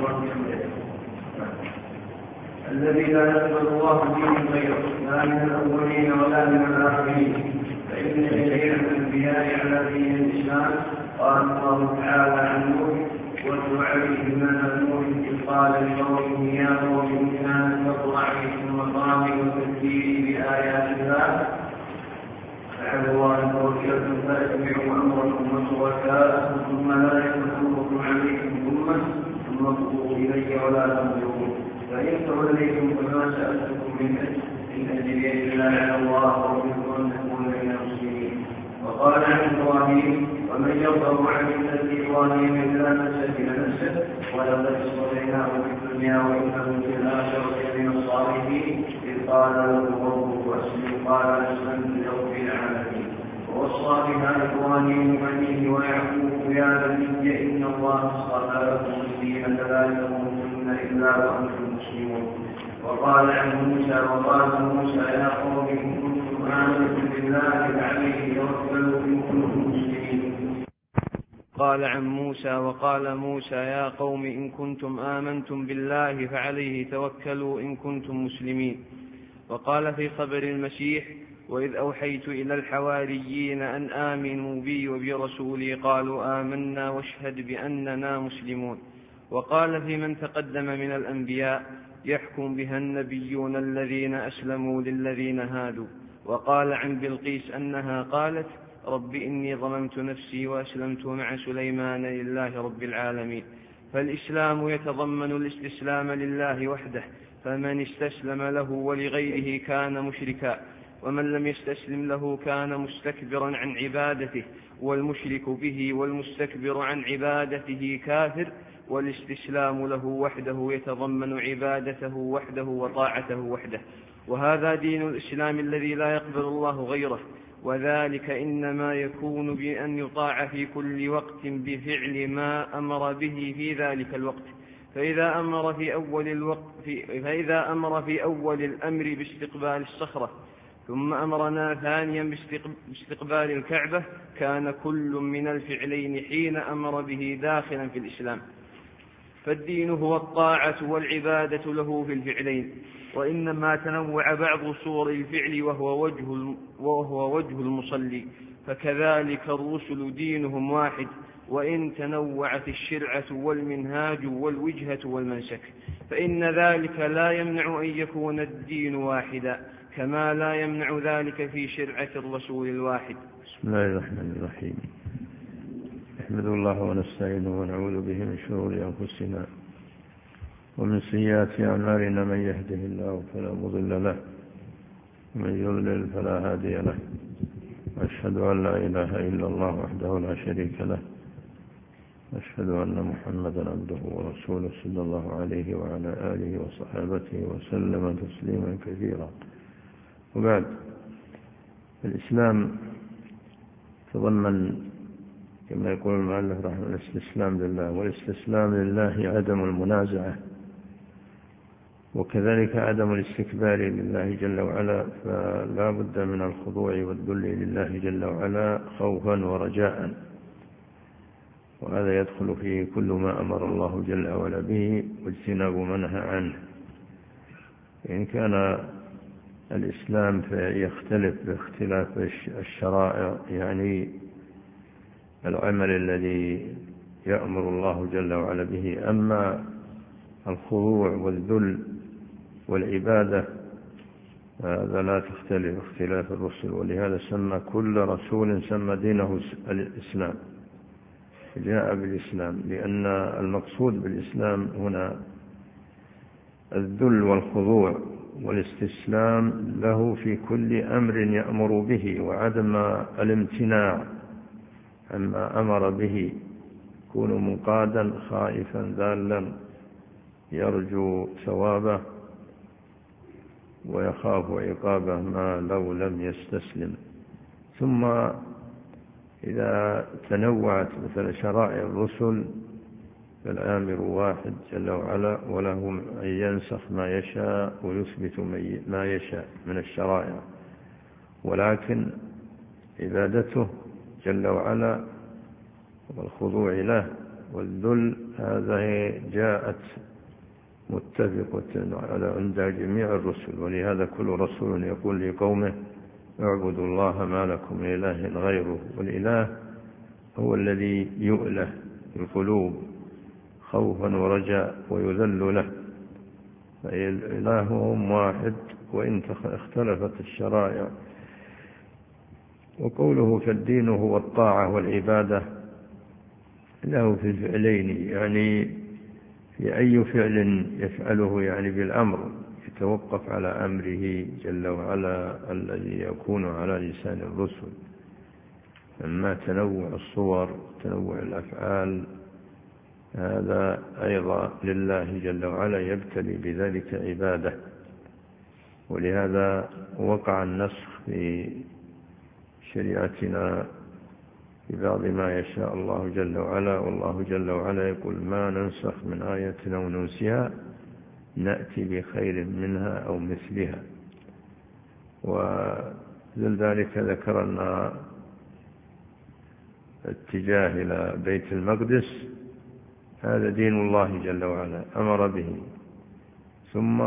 الذي لا يقبل الله فيه غيره لا من الأولين ولا من الآخرين. فإن جميع الأنبياء على دين الإسلام قال الله تعالى عن نوح: واتل عليهم نبأ نوح إذ قال لقومه يا قوم إن كان كبر عليكم مقامي وتذكيري بآيات الله فاعبدوا أن توكلتم فاتبعوا أمركم وشركاءكم ثم لا يكن أمركم عليكم ثم اقضوا إلي ولا تنظرون. فإن توليتم فما سألتكم من أجل إن أجري إلا على الله وأمرت أن تكون من المسلمين. وقال عن إبراهيم: ومن يرغب عن ملة إبراهيم إلا من سفه نفسه ولقد اصطفيناه في الدنيا وإنه في الآخرة من الصالحين إذ قال له ربه أسلم قال أسلمت لرب العالمين. ووصى بها إبراهيم بنيه ويعقوب: يا بني إن الله اصطفى لكم الدين فلا تموتن إلا وأنتم مسلمون. وقال عن موسى: يا قوم إن كنتم آمنتم بالله فعليه توكلوا إن كنتم مسلمين. قال عن موسى: وقال موسى يا قوم إن كنتم آمنتم بالله فعليه توكلوا إن كنتم مسلمين. وقال في خبر المسيح: وإذ أوحيت إلى الحواريين أن آمنوا بي وبرسولي قالوا آمنا واشهد بأننا مسلمون. وقال في من تقدم من الأنبياء: يحكم بها النبيون الذين أسلموا للذين هادوا. وقال عن بلقيس أنها قالت: رب إني ظلمت نفسي وأسلمت مع سليمان لله رب العالمين. فالإسلام يتضمن الاستسلام لله وحده، فمن استسلم له ولغيره كان مشركا، ومن لم يستسلم له كان مستكبرا عن عبادته، والمشرك به والمستكبر عن عبادته كافر. والاستسلام له وحده يتضمن عبادته وحده وطاعته وحده، وهذا دين الإسلام الذي لا يقبل الله غيره. وذلك إنما يكون بأن يطاع في كل وقت بفعل ما أمر به في ذلك الوقت. فإذا أمر في أول الأمر باستقبال الصخرة ثم أمرنا ثانيا باستقبال الكعبة كان كل من الفعلين حين أمر به داخلا في الإسلام. فالدين هو الطاعة والعبادة له في الفعلين، وإنما تنوع بعض صور الفعل وهو وجه المصلي. فكذلك الرسل دينهم واحد، وإن تنوعت الشرعة والمنهاج والوجهة والمنسك، فإن ذلك لا يمنع أن يكون الدين واحدا، كما لا يمنع ذلك في شرعة الرسول الواحد. بسم الله الرحمن الرحيم. نحمد الله ونستعينه ونعوذ به من شرور أنفسنا ومن سيئات أعمالنا، من يهده الله فلا مضل له ومن يضلل فلا هادي له. وأشهد أن لا إله إلا الله وحده لا شريك له، وأشهد أن محمدا عبده ورسوله صلى الله عليه وعلى آله وصحابته وسلم تسليما كثيرا. وبعد، الإسلام تضمن كما يقول المؤلف رحمه الله الاستسلام لله، والاستسلام لله عدم المنازعة، وكذلك عدم الاستكبار لله جل وعلا، فلا بد من الخضوع والذل لله جل وعلا خوفا ورجاء، وهذا يدخل فيه كل ما أمر الله جل وعلا به واجتناب ما نهى عنه. إن كان الإسلام فيختلف باختلاف الشرائع، يعني العمل الذي يأمر الله جل وعلا به. أما الخضوع والذل والعبادة هذا لا تختلف اختلاف الرسل، ولهذا سمى كل رسول سمى دينه الإسلام، جاء بالإسلام، لأن المقصود بالإسلام هنا الذل والخضوع والاستسلام له في كل أمر يأمر به، وعدم الامتناع عما أمر به، يكون منقادا خائفا ذالا يرجو ثوابه ويخاف عقابه ما لو لم يستسلم. ثم إذا تنوعت مثل شرائع الرسل فالآمر واحد جل وعلا، وله أن ينسخ ما يشاء ويثبت ما يشاء من الشرائع، ولكن عبادته جل وعلا والخضوع له والذل هذا جاءت متفقة عند جميع الرسل، ولهذا كل رسول يقول لقومه اعبدوا الله ما لكم من إله غيره. والإله هو الذي يؤله القلوب خوفا ورجاء ويذل له، فإلههم واحد وإن اختلفت الشرائع. وقوله فالدين هو الطاعة والعبادة له في الفعلين، يعني في أي فعل يفعله يعني بالأمر يتوقف على أمره جل وعلا الذي يكون على لسان الرسل. أما تنوع الصور تنوع الأفعال هذا أيضا لله جل وعلا يبتلي بذلك عباده، ولهذا وقع النسخ في شريعتنا في بعض ما يشاء الله جل وعلا. والله جل وعلا يقول ما ننسخ من آية أو ننسها نأتي بخير منها أو مثلها. ولذلك ذكرنا الاتجاه إلى بيت المقدس هذا دين الله جل وعلا أمر به، ثم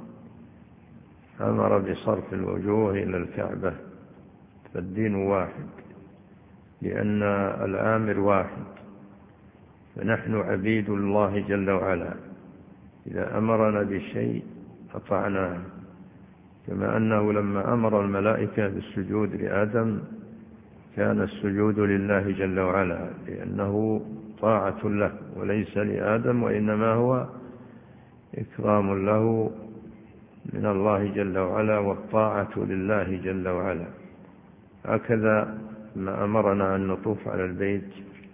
أمر بصرف الوجوه إلى الكعبة، فالدين واحد لأن الآمر واحد، فنحن عبيد الله جل وعلا، إذا أمرنا بشيء أطعناه. كما أنه لما أمر الملائكة بالسجود لآدم كان السجود لله جل وعلا لأنه طاعة له وليس لآدم، وإنما هو إكرام له من الله جل وعلا والطاعة لله جل وعلا. هكذا ما أمرنا أن نطوف على البيت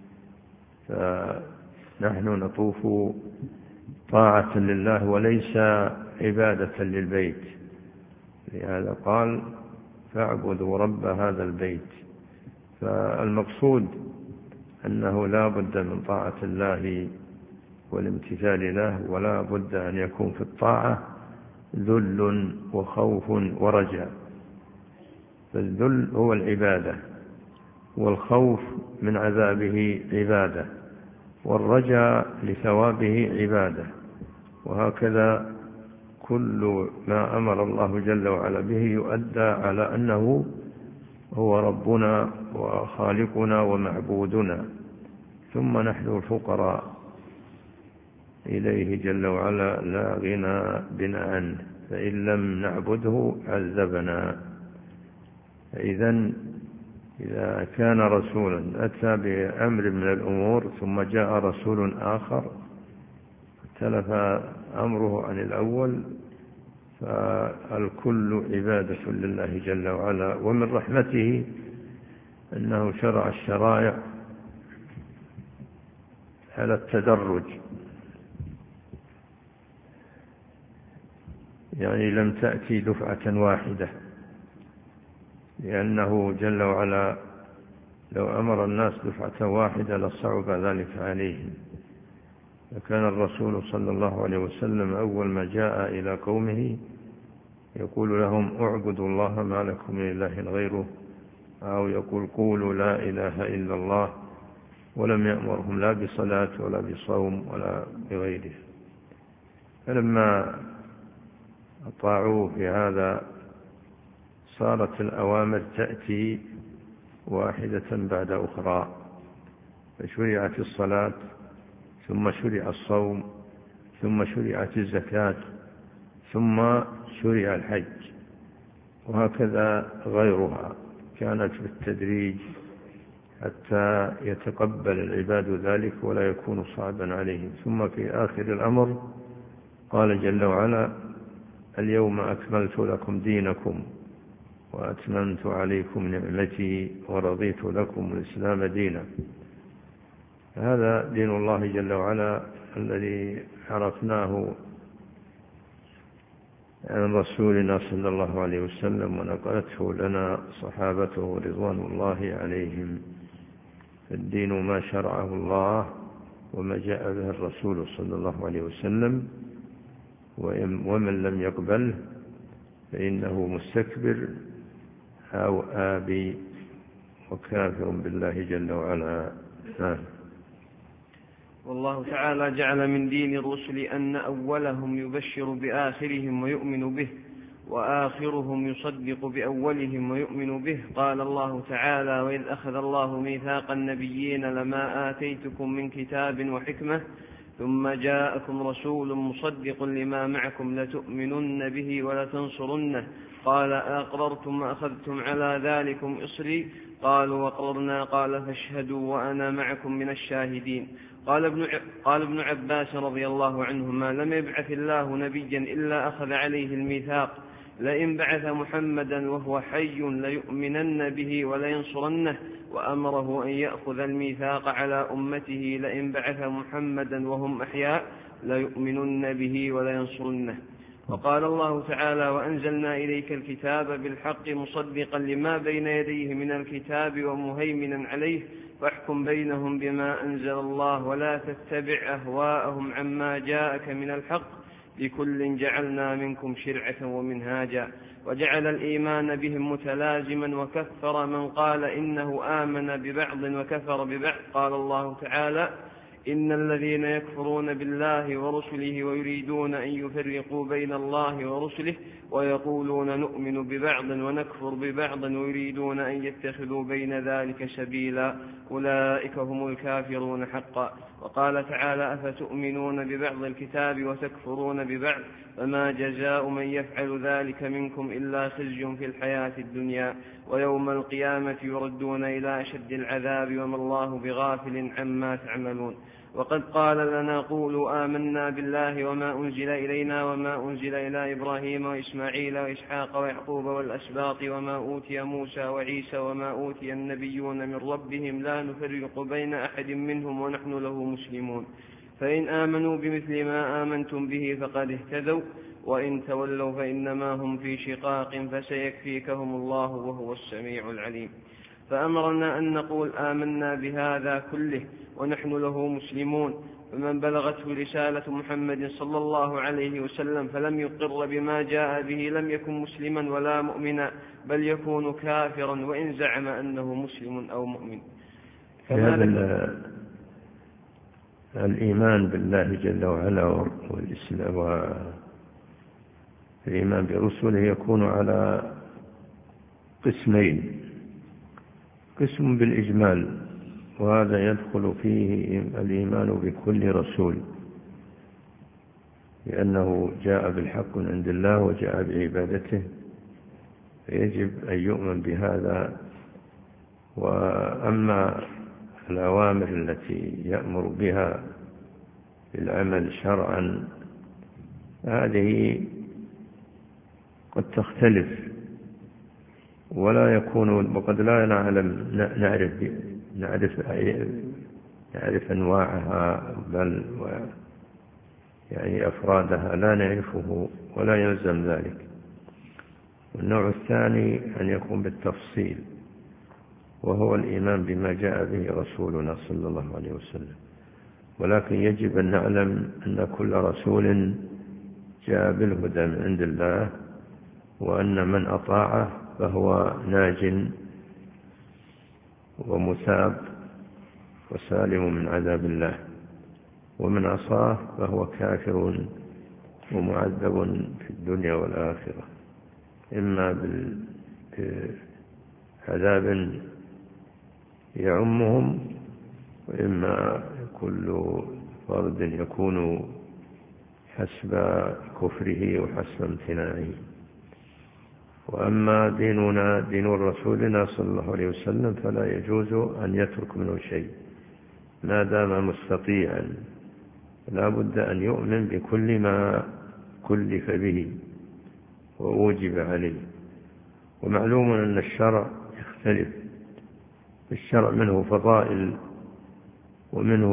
فنحن نطوف طاعة لله وليس عبادة للبيت، لهذا قال فاعبدوا رب هذا البيت. فالمقصود أنه لا بد من طاعة الله والامتثال له، ولا بد أن يكون في الطاعة ذل وخوف ورجاء. فالذل هو العبادة، والخوف من عذابه عبادة، والرجاء لثوابه عبادة. وهكذا كل ما أمر الله جل وعلا به يؤدى على أنه هو ربنا وخالقنا ومعبودنا، ثم نحن الفقراء إليه جل وعلا لا غنى بنا عنه، فإن لم نعبده عذبنا. فإذا إذا كان رسولا أتى بأمر من الأمور ثم جاء رسول آخر اختلف أمره عن الأول، فالكل عبادة لله جل وعلا. ومن رحمته أنه شرع الشرائع على التدرج، يعني لم تأتي دفعة واحدة، لأنه جل وعلا لو أمر الناس دفعة واحدة لصعب ذلك عليهم. فكان الرسول صلى الله عليه وسلم أول ما جاء إلى قومه يقول لهم اعبدوا الله ما لكم من إله غيره، أو يقول قولوا لا إله إلا الله، ولم يأمرهم لا بصلاة ولا بصوم ولا بغيره. فلما أطاعوه في هذا صارت الأوامر تأتي واحدة بعد أخرى، فشرعت الصلاة ثم شرع الصوم ثم شرعت الزكاة ثم شرع الحج، وهكذا غيرها كانت بالتدريج حتى يتقبل العباد ذلك ولا يكون صعبا عليهم. ثم في آخر الأمر قال جل وعلا اليوم أكملت لكم دينكم وأتممت عليكم نعمتي ورضيت لكم الإسلام دينا. هذا دين الله جل وعلا الذي عرفناه عن رسولنا صلى الله عليه وسلم ونقلته لنا صحابته رضوان الله عليهم. الدين ما شرعه الله وما جاء به الرسول صلى الله عليه وسلم، ومن لم يقبله فإنه مستكبر أو آبي وكافر بالله جل وعلا. والله تعالى جعل من دين الرسل أن أولهم يبشر بآخرهم ويؤمن به، وآخرهم يصدق بأولهم ويؤمن به. قال الله تعالى: وإذ أخذ الله ميثاق النبيين لما آتيتكم من كتاب وحكمة ثم جاءكم رسول مصدق لما معكم لتؤمنن به ولتنصرنه. قال: أقررتم وأخذتم على ذلكم إصري؟ قالوا: وأقررنا. قال: فاشهدوا وأنا معكم من الشاهدين. قال ابن عباس رضي الله عنهما: لم يبعث الله نبيا إلا أخذ عليه الميثاق، لئن بعث محمدا وهو حي ليؤمنن به ولينصرنه، وأمره أن يأخذ الميثاق على أمته لئن بعث محمدا وهم أحياء ليؤمنن به ولينصرنه. وقال الله تعالى: وأنزلنا إليك الكتاب بالحق مصدقا لما بين يديه من الكتاب ومهيمنا عليه، فاحكم بينهم بما أنزل الله ولا تتبع أهواءهم عما جاءك من الحق، لكل جعلنا منكم شرعة ومنهاجا. وجعل الإيمان بهم متلازما، وكفر من قال إنه آمن ببعض وكفر ببعض. قال الله تعالى: إن الذين يكفرون بالله ورسله ويريدون أن يفرقوا بين الله ورسله ويقولون نؤمن ببعض ونكفر ببعض ويريدون أن يتخذوا بين ذلك سبيلا أولئك هم الكافرون حقا. وقال تعالى: أفتؤمنون ببعض الكتاب وتكفرون ببعض، فما جزاء من يفعل ذلك منكم إلا خزي في الحياة الدنيا ويوم القيامة يردون إلى أشد العذاب وما الله بغافل عما تعملون. وقد قال لنا: قولوا آمنا بالله وما أنزل إلينا وما أنزل إلى إبراهيم وإسماعيل وإسحاق ويعقوب والأسباط وما أوتي موسى وعيسى وما أوتي النبيون من ربهم لا نفرق بين أحد منهم ونحن له مسلمون، فإن آمنوا بمثل ما آمنتم به فقد اهتدوا، وإن تولوا فإنما هم في شقاق فسيكفيكهم الله وهو السميع العليم. فأمرنا أن نقول آمنا بهذا كله ونحن له مسلمون. فمن بلغته رسالة محمد صلى الله عليه وسلم فلم يقر بما جاء به لم يكن مسلما ولا مؤمنا، بل يكون كافرا وإن زعم أنه مسلم أو مؤمن. الإيمان بالله جل وعلا والإيمان برسله يكون على قسمين: قسم بالإجمال، وهذا يدخل فيه الإيمان بكل رسول، لأنه جاء بالحق من عند الله وجاء بعبادته، فيجب أن يؤمن بهذا. وأما الأوامر التي يأمر بها بالعمل شرعا هذه قد تختلف ولا يكون، وقد لا نعرف أنواعها، بل يعني أفرادها لا نعرفه ولا يلزم ذلك. والنوع الثاني أن يكون بالتفصيل، وهو الإيمان بما جاء به رسولنا صلى الله عليه وسلم. ولكن يجب أن نعلم أن كل رسول جاء بالهدى من عند الله، وأن من أطاعه فهو ناج ومثاب وسالم من عذاب الله، ومن عصاه فهو كافر ومعذب في الدنيا والآخرة، إما بعذاب يعمهم، وإما كل فرد يكون حسب كفره وحسب امتناعه. وأما ديننا دين رسولنا صلى الله عليه وسلم فلا يجوز أن يترك منه شيء ما دام مستطيعا، لا بد أن يؤمن بكل ما كلف به ووجب عليه. ومعلوم أن الشرع يختلف، الشرع منه فضائل ومنه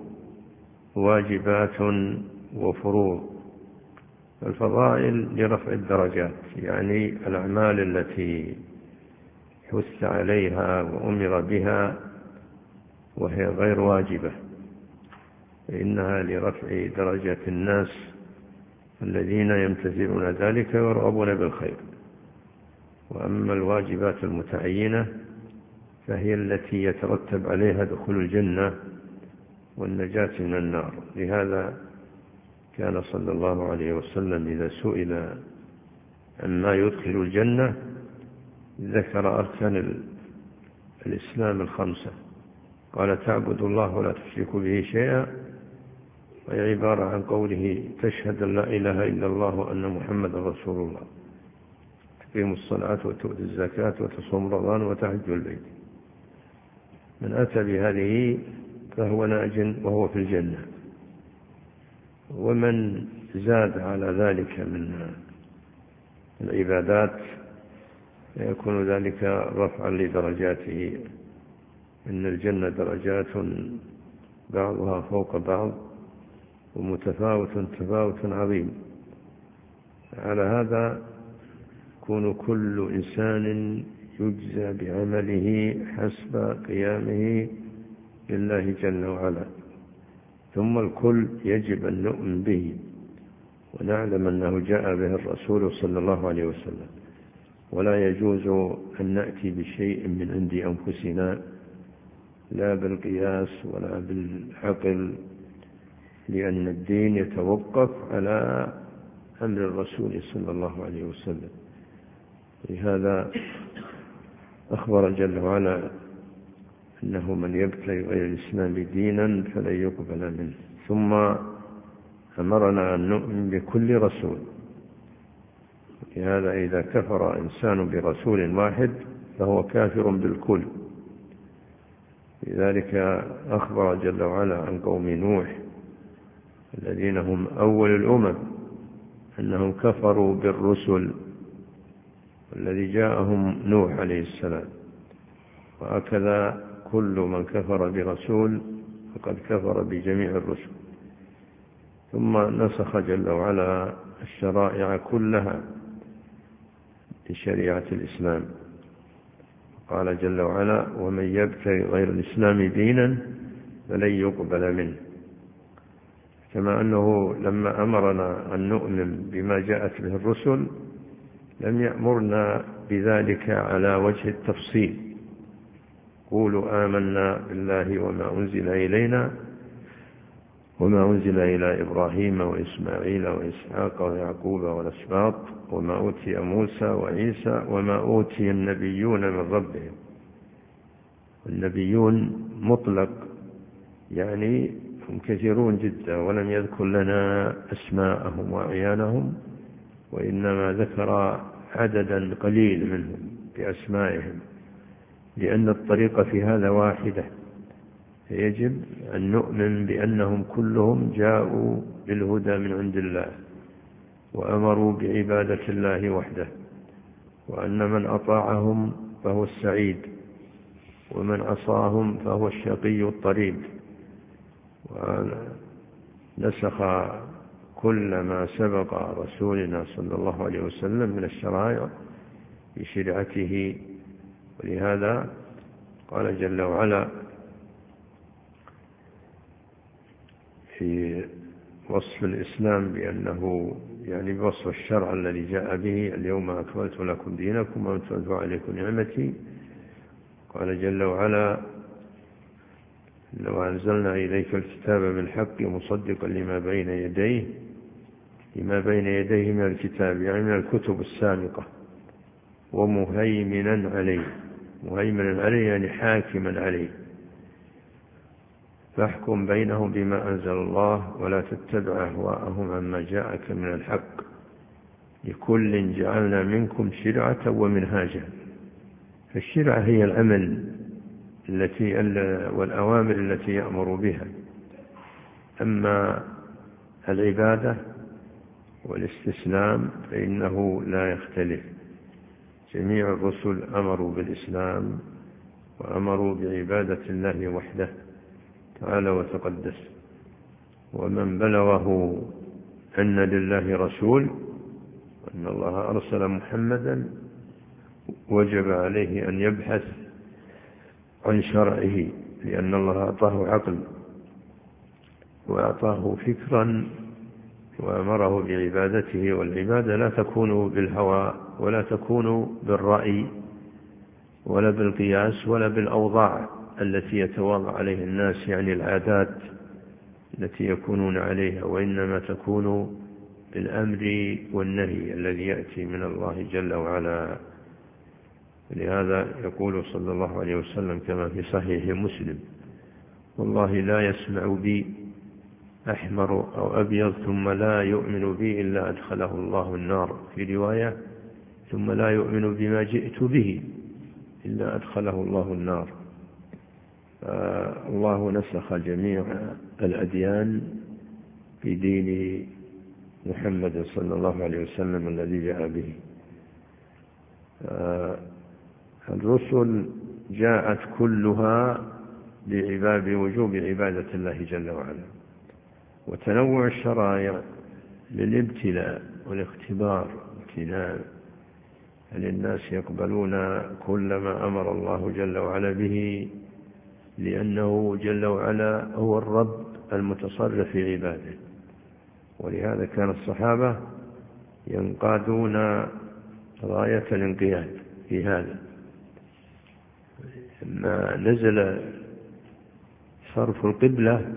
واجبات وفروض. الفضائل لرفع الدرجات، يعني الأعمال التي حث عليها وأمر بها وهي غير واجبة فإنها لرفع درجة الناس الذين يمتثلون ذلك ويرغبون بالخير. وأما الواجبات المتعينة فهي التي يترتب عليها دخول الجنة والنجاة من النار. لهذا كان صلى الله عليه وسلم إذا سئل عما يدخل الجنة ذكر أركان الإسلام 5، قال: تعبد الله ولا تشرك به شيئا، وهي عبارة عن قوله: تشهد أن لا إله إلا الله وأن محمد رسول الله، تقيم الصلاة وتؤتي الزكاة وتصوم رمضان وتحج البيت. من أتى بهذه فهو ناج وهو في الجنة. ومن زاد على ذلك من العبادات يكون ذلك رفعا لدرجاته، إن الجنة درجات بعضها فوق بعض ومتفاوت تفاوت عظيم. على هذا يكون كل إنسان يجزى بعمله حسب قيامه لله جل وعلا، ثم الكل يجب أن نؤمن به ونعلم أنه جاء به الرسول صلى الله عليه وسلم، ولا يجوز أن نأتي بشيء من عند أنفسنا لا بالقياس ولا بالعقل، لأن الدين يتوقف على أمر الرسول صلى الله عليه وسلم. لهذا أخبر جل وعلا أنه من يبتغي غير الإسلام دينا فلن يقبل منه، ثم أمرنا أن نؤمن بكل رسول. لهذا إذا كفر إنسان برسول واحد فهو كافر بالكل. لذلك أخبر جل وعلا عن قوم نوح الذين هم أول الأمم أنهم كفروا بالرسل والذي جاءهم نوح عليه السلام، وهكذا كل من كفر برسول فقد كفر بجميع الرسل. ثم نسخ جل وعلا الشرائع كلها لشريعة الإسلام، قال جل وعلا: ومن يبتغي غير الإسلام دينا فلن يقبل منه. كما أنه لما أمرنا أن نؤمن بما جاءت به الرسل لم يأمرنا بذلك على وجه التفصيل: قولوا آمنا بالله وما أنزل إلينا وما أنزل إلى إبراهيم وإسماعيل وإسحاق ويعقوب والأسباط وما أوتي موسى وعيسى وما أوتي النبيون من ربهم. النبيون مطلق، يعني هم كثيرون جدا، ولم يذكر لنا أسماءهم وأعيانهم، وإنما ذكر عددا قليل منهم بأسمائهم، لأن الطريقة في هذا واحدة، يجب أن نؤمن بأنهم كلهم جاءوا بالهدى من عند الله وأمروا بعبادة الله وحده، وأن من أطاعهم فهو السعيد ومن عصاهم فهو الشقي الطريد. ونسخ كل ما سبق رسولنا صلى الله عليه وسلم من الشرائع بشريعته. ولهذا قال جل وعلا في وصف الإسلام بأنه يعني بوصف الشرع الذي جاء به: اليوم أكملت لكم دينكم وأتممت عليكم نعمتي. قال جل وعلا: لو أنزلنا إليك الكتاب بالحق مصدقا لما بين يديه من الكتاب، يعني من الكتب السابقة، ومهيمنا عليه. مهيمنا عليه يعني حاكما عليه. فاحكم بينهم بما أنزل الله ولا تتبع أهواءهم عما جاءك من الحق، لكل جعلنا منكم شرعة ومنهاجا. فالشرعة هي العمل والأوامر التي يأمر بها. أما العبادة والاستسلام فإنه لا يختلف. جميع الرسل أمروا بالإسلام وأمروا بعبادة الله وحده تعالى وتقدس. ومن بلغه أن لله رسول وأن الله أرسل محمدا وجب عليه أن يبحث عن شرعه، لأن الله أعطاه عقل وأعطاه فكرا وأمره بعبادته. والعبادة لا تكون بالهوى ولا تكون بالرأي ولا بالقياس ولا بالأوضاع التي يتواضع عليه الناس، يعني العادات التي يكونون عليها، وإنما تكون بالأمر والنهي الذي يأتي من الله جل وعلا. لهذا يقول صلى الله عليه وسلم كما في صحيح مسلم: والله لا يسمع بي أحمر أو أبيض ثم لا يؤمن بي إلا أدخله الله النار، في رواية: ثم لا يؤمن بما جئت به إلا أدخله الله النار. الله نسخ جميع الأديان في دين محمد صلى الله عليه وسلم الذي جاء به. الرسل جاءت كلها بوجوب عبادة الله جل وعلا، وتنوع الشرائع للابتلاء والاختبار والامتنان، هل الناس يقبلون كل ما أمر الله جل وعلا به، لأنه جل وعلا هو الرب المتصرف في عباده. ولهذا كان الصحابة ينقادون غاية الانقياد في هذا. لما نزل صرف القبلة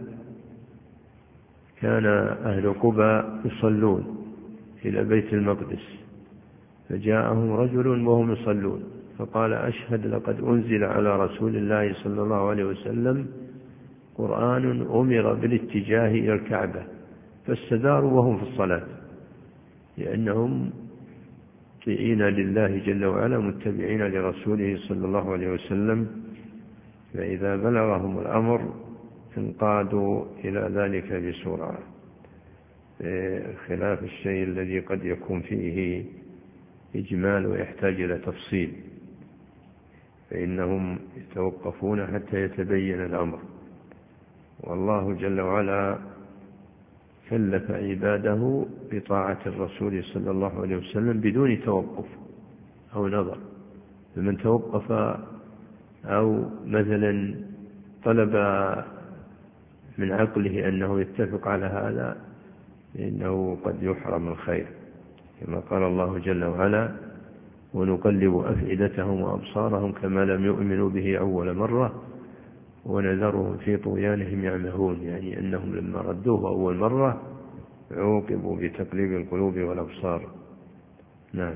كان أهل قباء يصلون إلى بيت المقدس، فجاءهم رجل وهم يصلون فقال: أشهد لقد أنزل على رسول الله صلى الله عليه وسلم قرآن أمر بالاتجاه إلى الكعبة، فاستداروا وهم في الصلاة، لأنهم مطيعين لله جل وعلا متبعين لرسوله صلى الله عليه وسلم، فإذا بلغهم الأمر انقادوا إلى ذلك بسرعة، خلاف الشيء الذي قد يكون فيه إجمال ويحتاج إلى تفصيل، فإنهم يتوقفون حتى يتبين الأمر. والله جل وعلا كلف عباده بطاعة الرسول صلى الله عليه وسلم بدون توقف أو نظر، فمن توقف أو مثلا طلب من عقله أنه يتفق على هذا فإنه قد يحرم الخير، كما قال الله جل وعلا: ونقلب أفئدتهم وأبصارهم كما لم يؤمنوا به أول مرة ونذرهم في طغيانهم يعمهون، يعني أنهم لما ردوه أول مرة عوقبوا بتقليب القلوب والأبصار. نعم.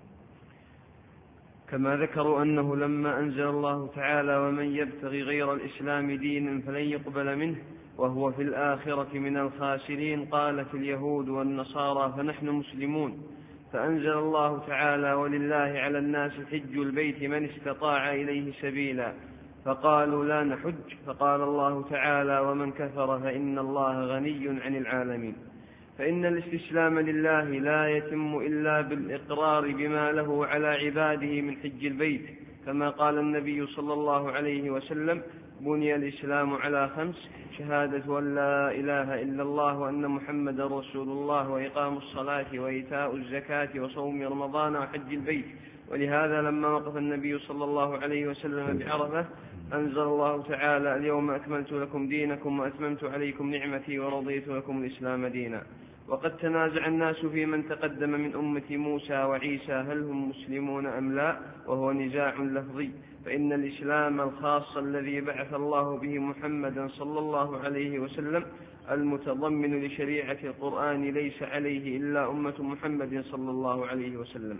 كما ذكروا أنه لما أنزل الله تعالى: ومن يبتغي غير الإسلام دينا فلن يقبل منه وهو في الآخرة من الخاسرين، قالت اليهود والنصارى فنحن مسلمون، فأنزل الله تعالى: ولله على الناس حج البيت من استطاع إليه سبيلا، فقالوا لا نحج، فقال الله تعالى: ومن كفر فإن الله غني عن العالمين. فإن الاستسلام لله لا يتم إلا بالإقرار بما له على عباده من حج البيت، كما قال النبي صلى الله عليه وسلم: بني الإسلام على 5: شهادة أن لا إله إلا الله وأن محمد رسول الله، وإقام الصلاة وإيتاء الزكاة وصوم رمضان وحج البيت. ولهذا لما وقف النبي صلى الله عليه وسلم بعرفة أنزل الله تعالى: اليوم أكملت لكم دينكم وأتممت عليكم نعمتي ورضيت لكم الإسلام دينا. وقد تنازع الناس في من تقدم من أمة موسى وعيسى هل هم مسلمون أم لا، وهو نزاع لفظي، فإن الإسلام الخاص الذي بعث الله به محمدا صلى الله عليه وسلم المتضمن لشريعة القرآن ليس عليه إلا أمة محمد صلى الله عليه وسلم.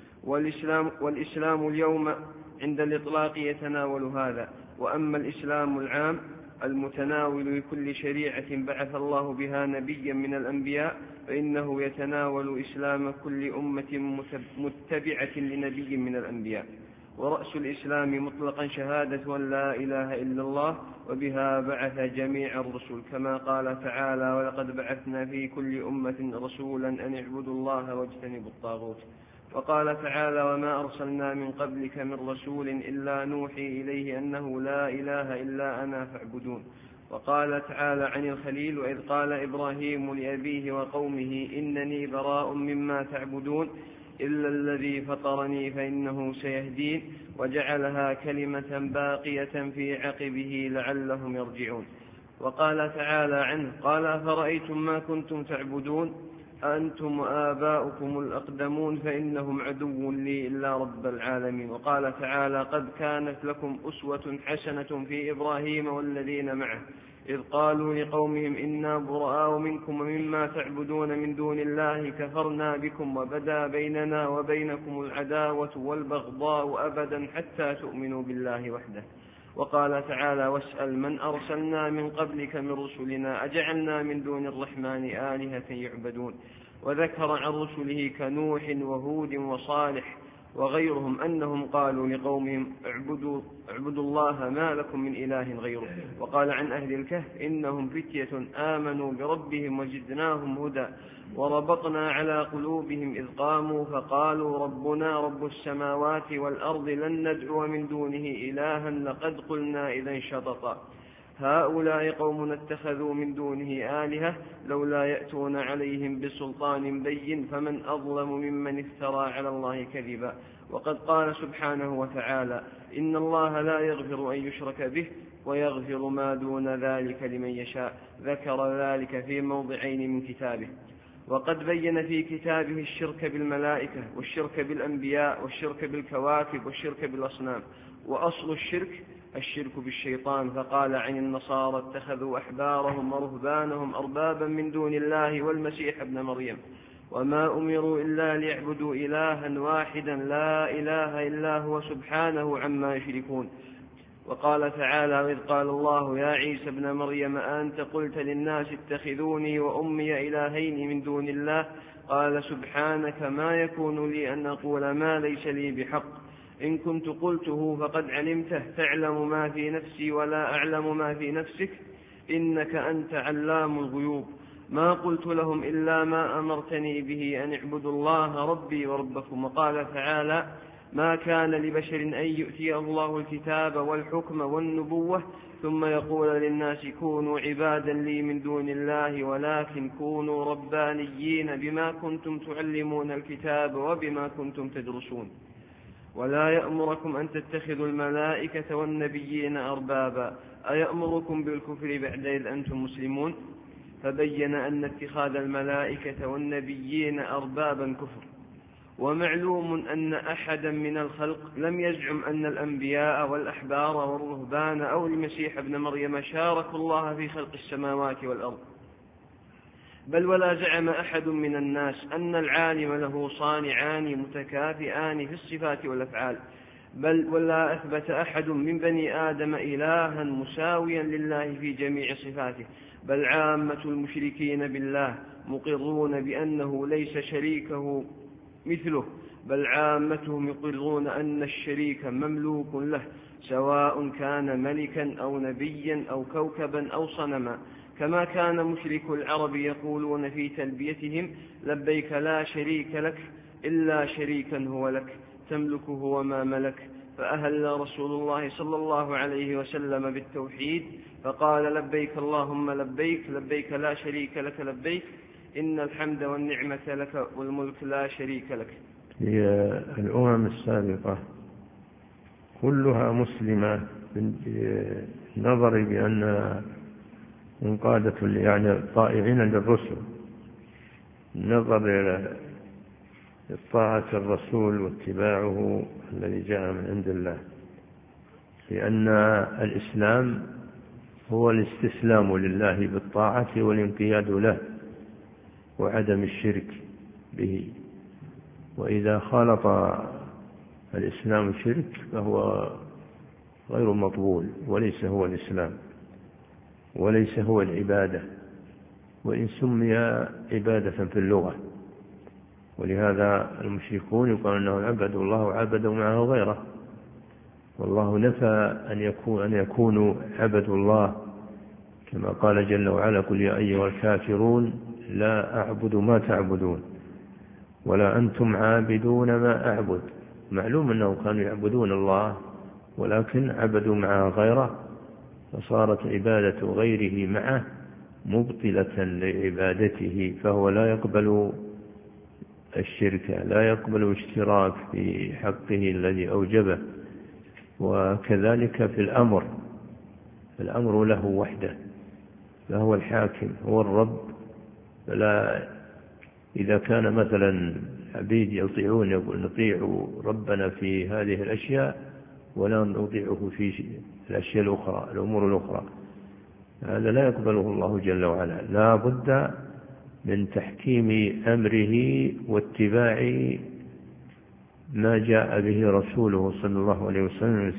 والإسلام اليوم عند الإطلاق يتناول هذا. وأما الإسلام العام المتناول لكل شريعة بعث الله بها نبيا من الأنبياء فإنه يتناول إسلام كل أمة متبعة لنبي من الأنبياء. ورأس الإسلام مطلقا شهادة أن لا إله إلا الله، وبها بعث جميع الرسل، كما قال تعالى: ولقد بعثنا في كل أمة رسولا أن اعبدوا الله واجتنبوا الطاغوت. وقال تعالى: وما أرسلنا من قبلك من رسول إلا نوحي إليه أنه لا إله إلا أنا فاعبدون. وقال تعالى عن الخليل: وإذ قال إبراهيم لأبيه وقومه إنني براء مما تعبدون إلا الذي فطرني فإنه سيهدين، وجعلها كلمة باقية في عقبه لعلهم يرجعون. وقال تعالى عنه: قال: أفرأيتم ما كنتم تعبدون أنتم وآباؤكم الأقدمون فإنهم عدو لي إلا رب العالمين. وقال تعالى: قد كانت لكم أسوة حسنة في إبراهيم والذين معه إذ قالوا لقومهم إنا براء منكم ومما تعبدون من دون الله كفرنا بكم وبدا بيننا وبينكم العداوة والبغضاء أبدا حتى تؤمنوا بالله وحده. وقال تعالى واسأل من أرسلنا من قبلك من رسلنا أجعلنا من دون الرحمن آلهة يعبدون. وذكر عن رسله كنوح وهود وصالح وغيرهم أنهم قالوا لقومهم اعبدوا الله ما لكم من إله غيره. وقال عن أهل الكهف إنهم فتية آمنوا بربهم وزدناهم هدى وربطنا على قلوبهم إذ قاموا فقالوا ربنا رب السماوات والأرض لن ندعو من دونه إلها لقد قلنا إذا شططا هؤلاء قوم اتخذوا من دونه آلهة لولا يأتون عليهم بسلطان بين فمن أظلم ممن افترى على الله كذبا. وقد قال سبحانه وتعالى إن الله لا يغفر أن يشرك به ويغفر ما دون ذلك لمن يشاء. ذكر ذلك في موضعين من كتابه. وقد بين في كتابه الشرك بالملائكة والشرك بالأنبياء والشرك بالكواكب والشرك بالأصنام. وأصل الشرك بالشيطان. فقال عن النصارى اتخذوا أحبارهم ورهبانهم أربابا من دون الله والمسيح ابن مريم وما أمروا إلا ليعبدوا إلها واحدا لا إله إلا هو سبحانه عما يشركون. وقال تعالى وإذ قال الله يا عيسى ابن مريم أنت قلت للناس اتخذوني وأمي إلهين من دون الله قال سبحانك ما يكون لي أن أقول ما ليس لي بحق إن كنت قلته فقد علمته تعلم ما في نفسي ولا أعلم ما في نفسك إنك أنت علام الغيوب. ما قلت لهم إلا ما أمرتني به أن اعبدوا الله ربي وربكم. وقال تعالى ما كان لبشر أن يؤتيه الله الكتاب والحكم والنبوة ثم يقول للناس كونوا عبادا لي من دون الله ولكن كونوا ربانيين بما كنتم تعلمون الكتاب وبما كنتم تدرسون. ولا يأمركم أن تتخذوا الملائكة والنبيين أربابا أيأمركم بالكفر بعد إذ أنتم مسلمون. فبين أن اتخاذ الملائكة والنبيين أربابا كفر. ومعلوم أن أحدا من الخلق لم يزعم أن الأنبياء والأحبار والرهبان أو المسيح ابن مريم شاركوا الله في خلق السماوات والأرض بل ولا زعم أحد من الناس أن العالم له صانعان متكافئان في الصفات والأفعال بل ولا أثبت أحد من بني آدم إلها مساويا لله في جميع صفاته بل عامة المشركين بالله مقرون بأنه ليس شريكه مثله بل عامتهم يقرون أن الشريك مملوك له سواء كان ملكا أو نبيا أو كوكبا أو صنما كما كان مشرك العرب يقولون في تلبيتهم لبيك لا شريك لك إلا شريكا هو لك تملكه وما ملك. فأهل رسول الله صلى الله عليه وسلم بالتوحيد فقال لبيك اللهم لبيك لبيك لا شريك لك لبيك إن الحمد والنعمة لك والملك لا شريك لك. هي الأمم السابقة كلها مسلمة بالنظر بأن منقادة يعني طائعين للرسل نظر إلى طاعة الرسول واتباعه الذي جاء من عند الله لأن الإسلام هو الاستسلام لله بالطاعة والانقياد له وعدم الشرك به. وإذا خالط الإسلام الشرك فهو غير مقبول وليس هو الإسلام وليس هو العبادة وإن سمي عبادة في اللغة. ولهذا المشركون يقول أنهم عبدوا الله وعبدوا معه غيره والله نفى أن يكونوا عبدوا الله كما قال جل وعلا قل يا أيها الكافرون لا أعبد ما تعبدون ولا أنتم عابدون ما أعبد. معلوم أنهم كانوا يعبدون الله ولكن عبدوا معه غيره فصارت عبادة غيره معه مبطلة لعبادته فهو لا يقبل الشرك لا يقبل الاشتراك في حقه الذي أوجبه. وكذلك في الأمر له وحده فهو الحاكم هو الرب. فلا إذا كان مثلا عبيد يطيعون يقول نطيع ربنا في هذه الأشياء ولا نطيعه في الأشياء الأخرى الأمور الأخرى هذا لا يقبله الله جل وعلا. لا بد من تحكيم أمره واتباع ما جاء به رسوله صلى الله عليه وسلم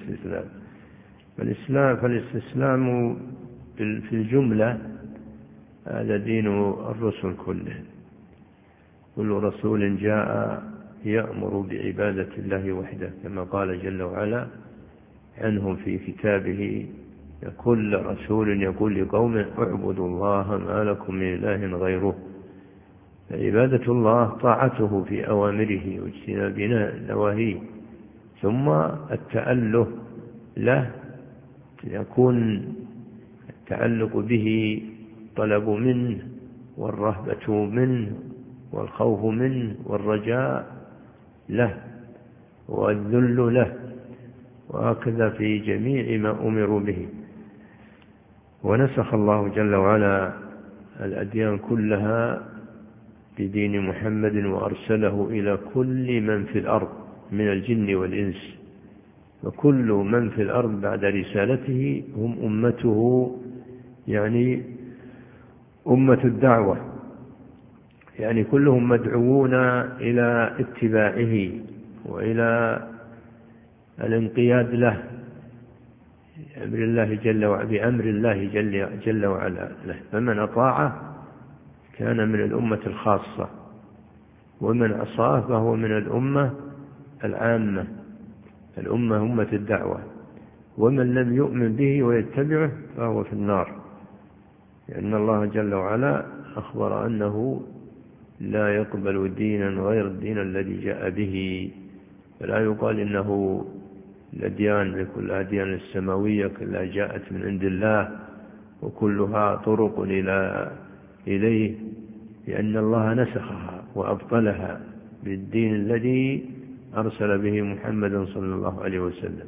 فالاستسلام في الجملة هذا دين الرسل كله. كل رسول جاء يأمر بعبادة الله وحده، كما قال جل وعلا عنهم في كتابه: كل رسول يقول لقوم اعبدوا الله ما لكم من إله غيره. فعبادة الله طاعته في أوامره واجتناب نواهيه، ثم التأله له يكون التعلق به طلب منه والرهبة منه والخوف منه والرجاء له والذل له، وهكذا في جميع ما أمروا به. ونسخ الله جل وعلا الأديان كلها بدين محمد وأرسله إلى كل من في الأرض من الجن والإنس، وكل من في الأرض بعد رسالته هم أمته، يعني أمة الدعوة، يعني كلهم مدعوون إلى اتباعه وإلى الانقياد له بأمر الله جل وعلا له. فمن أطاعه كان من الأمة الخاصة، ومن عصاه فهو من الأمة العامة، أمة الدعوة. ومن لم يؤمن به ويتبعه فهو في النار، لأن الله جل وعلا أخبر أنه لا يقبل دينا غير الدين الذي جاء به. فلا يقال إنه الأديان كل الأديان السماوية كلها جاءت من عند الله وكلها طرق إليه، لأن الله نسخها وأبطلها بالدين الذي أرسل به محمد صلى الله عليه وسلم.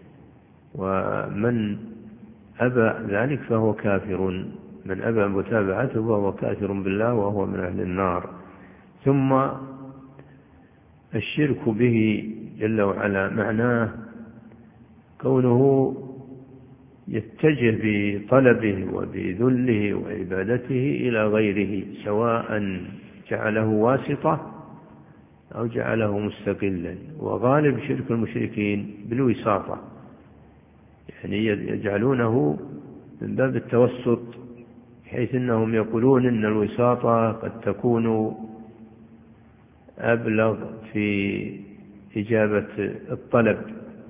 ومن أبى ذلك فهو كافر، من أبى متابعته فهو كافر بالله وهو من أهل النار. ثم الشرك به جل وعلا معناه كونه يتجه بطلبه وبذله وعبادته إلى غيره، سواء جعله واسطة أو جعله مستقلا. وغالب شرك المشركين بالوساطة، يعني يجعلونه من باب التوسط، حيث أنهم يقولون إن الوساطة قد تكون أبلغ في إجابة الطلب،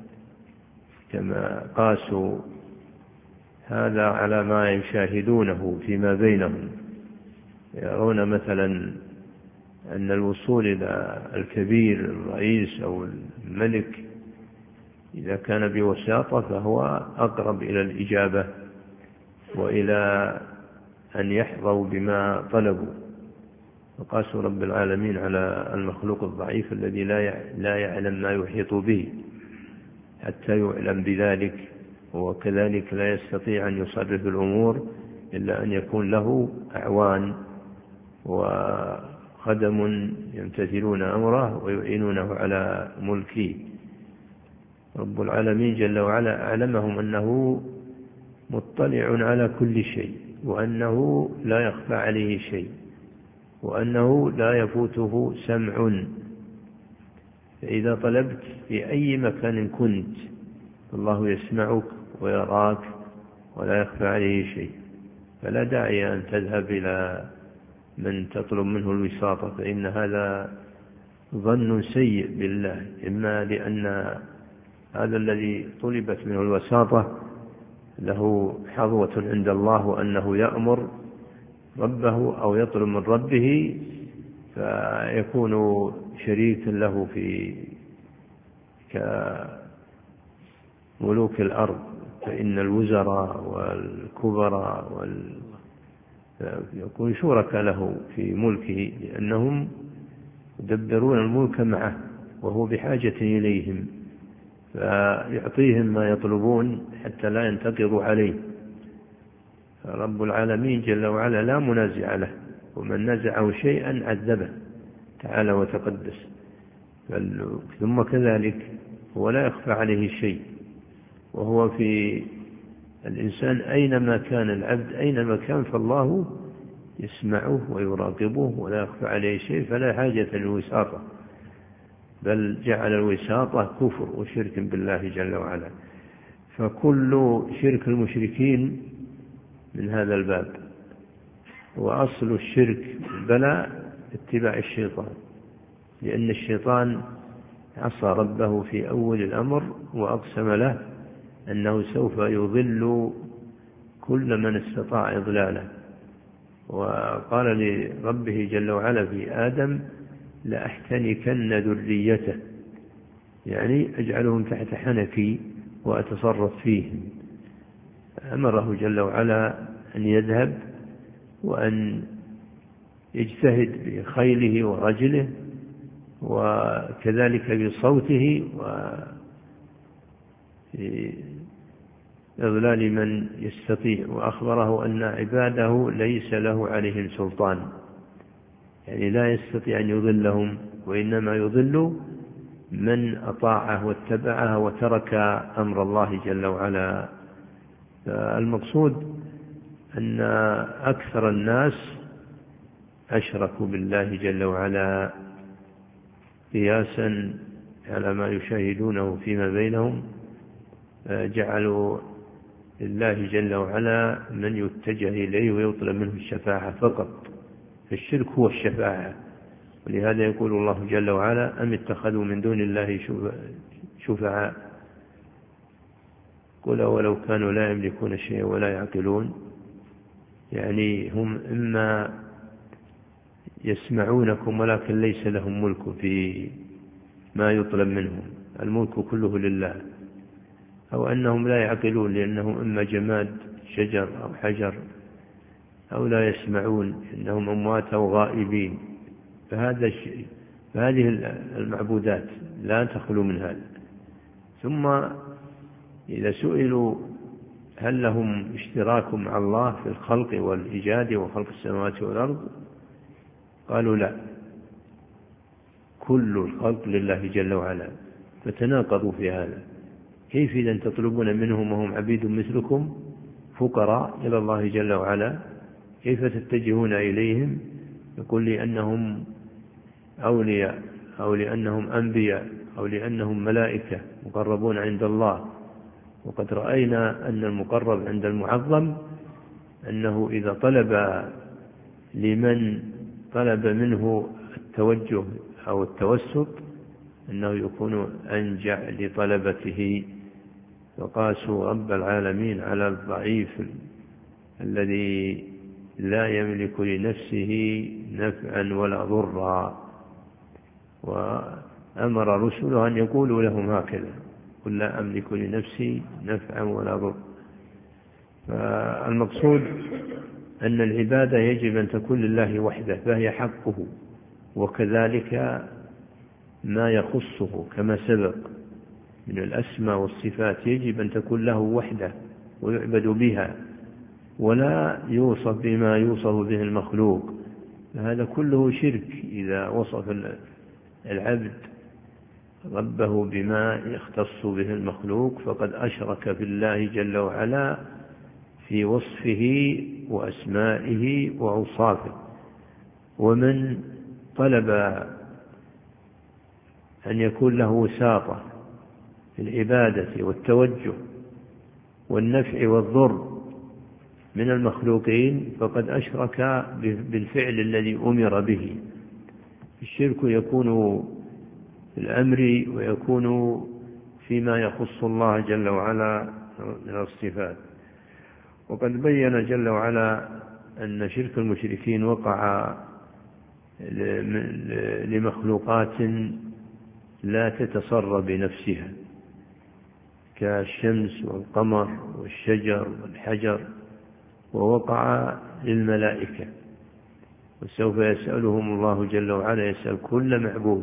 كما قاسوا هذا على ما يشاهدونه فيما بينهم. يرون مثلا أن الوصول إلى الكبير الرئيس أو الملك إذا كان بوساطة فهو أقرب إلى الإجابة وإلى أن يحظوا بما طلبوا. وقاسوا رب العالمين على المخلوق الضعيف الذي لا يعلم ما يحيط به حتى يعلم بذلك، وكذلك لا يستطيع أن يصرف الأمور إلا أن يكون له أعوان وخدم يمتثلون أمره ويعينونه على ملكه. رب العالمين جل وعلا أعلمهم أنه مطلع على كل شيء، وأنه لا يخفى عليه شيء، وأنه لا يفوته سمع. فإذا طلبت في أي مكان كنت الله يسمعك ويراك ولا يخفى عليه شيء، فلا داعي أن تذهب إلى من تطلب منه الوساطة، فإن هذا ظن سيء بالله، إما لأن هذا الذي طلبت منه الوساطة له حظوة عند الله وأنه يأمر ربه أو يطلب من ربه، فيكون شريكا له في كملوك الأرض. فإن الوزراء والكبراء يكون شركاء له في ملكه، لأنهم يدبرون الملك معه وهو بحاجة إليهم، فيعطيهم ما يطلبون حتى لا ينتقضوا عليه. فرب العالمين جل وعلا لا منازع له، ومن نزعه شيئا عذبه تعالى وتقدس. ثم كذلك هو لا يخفى عليه شيء، وهو في الإنسان أينما كان العبد أينما كان فالله يسمعه ويراقبه ولا يخفى عليه شيء، فلا حاجة للوساطة، بل جعل الوساطة كفر وشرك بالله جل وعلا. فكل شرك المشركين من هذا الباب. وأصل الشرك البلاء اتباع الشيطان، لأن الشيطان عصى ربه في أول الأمر وأقسم له أنه سوف يضل كل من استطاع إضلاله، وقال لربه جل وعلا في آدم لأحتنكن ذريته، يعني أجعلهم تحت حنكي وأتصرف فيهم. أمره جل وعلا أن يذهب وأن يجتهد بخيله ورجله وكذلك بصوته وإضلال من يستطيع، وأخبره أن عباده ليس له عليهم سلطان، يعني لا يستطيع أن يضلهم، وإنما يضل من أطاعه واتبعه وترك أمر الله جل وعلا. المقصود أن أكثر الناس أشركوا بالله جل وعلا قياسا على ما يشاهدونه فيما بينهم، جعلوا لله جل وعلا من يتجه إليه ويطلب منه الشفاعة فقط، فالشرك هو الشفاعة. ولهذا يقول الله جل وعلا أم اتخذوا من دون الله شفعاء قل ولو كانوا لا يملكون شيئا ولا يعقلون، يعني هم إما يسمعونكم ولكن ليس لهم ملك في ما يطلب منهم، الملك كله لله، أو أنهم لا يعقلون لأنهم إما جماد شجر أو حجر، أو لا يسمعون إنهم أموات أو غائبين. فهذه المعبودات لا تخلو من هذا. ثم إذا سئلوا هل لهم اشتراك مع الله في الخلق والإيجاد وخلق السماوات والأرض، قالوا لا، كل الخلق لله جل وعلا، فتناقضوا في هذا. كيف إذا تطلبون منهم وهم عبيد مثلكم فقراء إلى الله جل وعلا، كيف تتجهون إليهم؟ يقول لأنهم أولياء أو لأنهم أنبياء أو لأنهم ملائكة مقربون عند الله. وقد رأينا أن المقرب عند المعظم أنه إذا طلب لمن طلب منه التوجه أو التوسط أنه يكون أنجع لطلبته. فقاسوا رب العالمين على الضعيف الذي لا يملك لنفسه نفعا ولا ضرا، وأمر رسله أن يقولوا لهم هكذا قل لا أملك لنفسي نفعا ولا ضرا. فالمقصود أن العبادة يجب أن تكون لله وحده فهي حقه، وكذلك ما يخصه كما سبق من الأسماء والصفات يجب أن تكون له وحده ويعبد بها، ولا يوصف بما يوصف به المخلوق. هذا كله شرك إذا وصف العبد ربه بما يختص به المخلوق، فقد أشرك بالله جل وعلا في وصفه وأسمائه وأوصافه. ومن طلب أن يكون له وساطة في العبادة والتوجه والنفع والضر من المخلوقين فقد أشرك بالفعل الذي أمر به. الشرك يكون في الأمر ويكون فيما يخص الله جل وعلا من الصفات. وقد بين جل وعلا أن شرك المشركين وقع لمخلوقات لا تتصرف بنفسها كالشمس والقمر والشجر والحجر، ووقع للملائكة، وسوف يسألهم الله جل وعلا، يسأل كل معبود.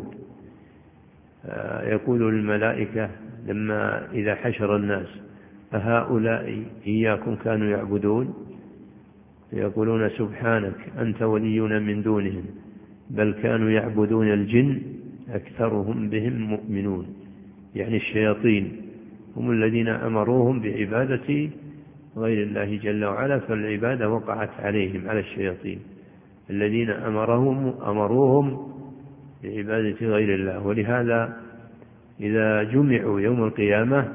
يقول للملائكة لما إذا حشر الناس أهؤلاء إياكم كانوا يعبدون؟ يقولون سبحانك أنت ولينا من دونهم بل كانوا يعبدون الجن أكثرهم بهم مؤمنون، يعني الشياطين هم الذين أمروهم بعبادة غير الله جل وعلا، فالعبادة وقعت عليهم، على الشياطين الذين أمروهم بعبادة غير الله. ولهذا إذا جمعوا يوم القيامة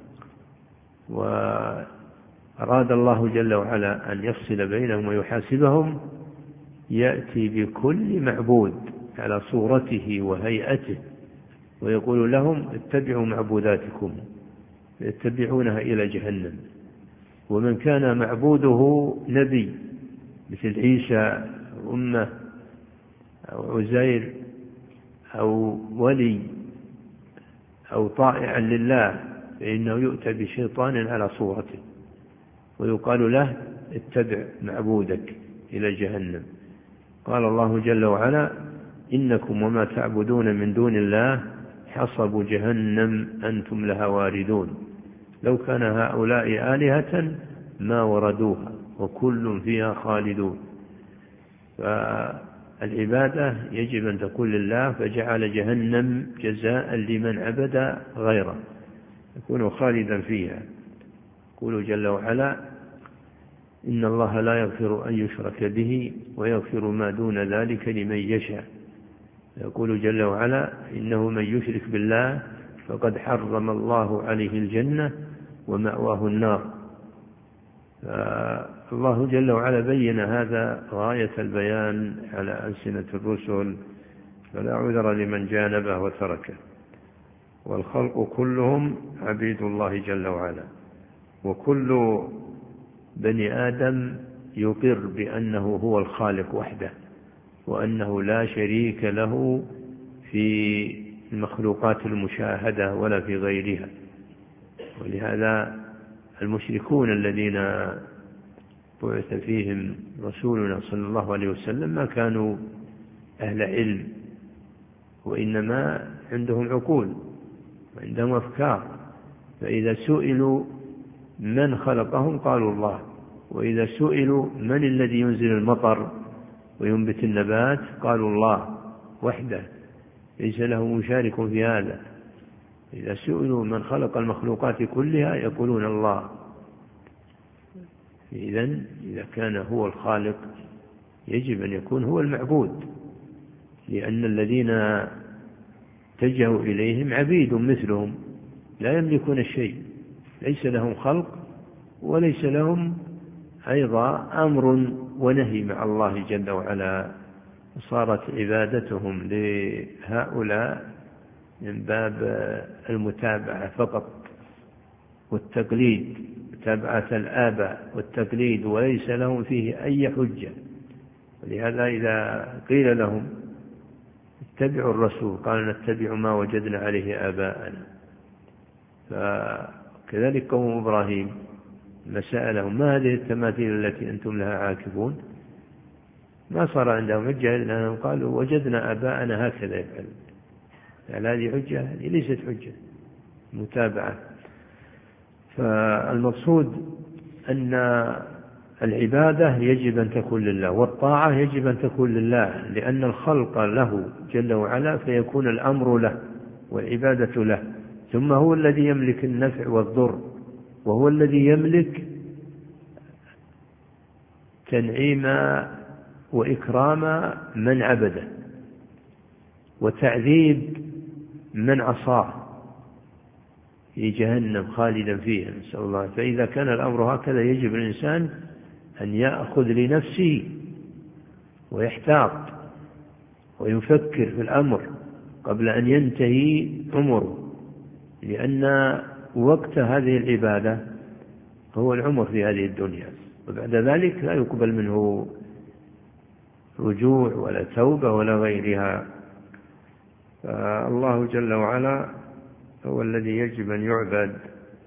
وأراد الله جل وعلا أن يفصل بينهم ويحاسبهم، يأتي بكل معبود على صورته وهيئته ويقول لهم اتبعوا معبوداتكم، يتبعونها إلى جهنم. ومن كان معبوده نبي مثل عيسى أمه أو عزير أو ولي أو طائعا لله، فإنه يؤتى بشيطان على صورته ويقال له اتبع معبودك إلى جهنم. قال الله جل وعلا إنكم وما تعبدون من دون الله حصب جهنم أنتم لها واردون لو كان هؤلاء آلهة ما وردوها وكل فيها خالدون. فالعبادة يجب أن تكون لله، فجعل جهنم جزاء لمن عبد غيره يكون خالدا فيها. يقول جل وعلا إن الله لا يغفر أن يشرك به ويغفر ما دون ذلك لمن يشاء. يقول جل وعلا إنه من يشرك بالله فقد حرم الله عليه الجنة ومأواه النار. فالله جل وعلا بين هذا غاية البيان على ألسنة الرسل، فلا عذر لمن جانبه وتركه. والخلق كلهم عبيد الله جل وعلا، وكل بني آدم يقر بأنه هو الخالق وحده، وأنه لا شريك له في المخلوقات المشاهدة ولا في غيرها. ولهذا المشركون الذين بعث فيهم رسولنا صلى الله عليه وسلم ما كانوا أهل علم، وإنما عندهم عقول وعندهم أفكار، فإذا سئلوا من خلقهم قالوا الله، وإذا سئلوا من الذي ينزل المطر وينبت النبات قالوا الله وحده ليس له مشارك في هذا. إذا سئلوا من خلق المخلوقات كلها يقولون الله. إذن إذا كان هو الخالق يجب أن يكون هو المعبود، لأن الذين اتجهوا إليهم عبيد مثلهم لا يملكون الشيء، ليس لهم خلق وليس لهم أيضا أمر ونهي مع الله جل وعلا. صارت عبادتهم لهؤلاء من باب المتابعة فقط والتقليد، متابعة الآباء والتقليد، وليس لهم فيه أي حجة. ولهذا إذا قيل لهم اتبعوا الرسول قالوا نتبع ما وجدنا عليه آباءنا. فكذلك قوم إبراهيم ما سألهم ما هذه التماثيل التي أنتم لها عاكفون، ما صار عندهم حجة لأنهم قالوا وجدنا آباءنا هكذا يفعل. يعني هذه حجة؟ هذه ليست حجة، متابعة. فالمقصود أن العبادة يجب أن تكون لله، والطاعة يجب أن تكون لله، لأن الخلق له جل وعلا فيكون الأمر له والعبادة له. ثم هو الذي يملك النفع والضر، وهو الذي يملك تنعيم وإكرام من عبده وتعذيب من عصاه في جهنم خالدا فيها، نسأل الله. فإذا كان الأمر هكذا يجب الإنسان أن يأخذ لنفسه ويحتاط ويفكر في الأمر قبل أن ينتهي عمره، لأن وقت هذه العبادة هو العمر في هذه الدنيا، وبعد ذلك لا يقبل منه رجوع ولا توبة ولا غيرها. فالله جل وعلا هو الذي يجب أن يعبد،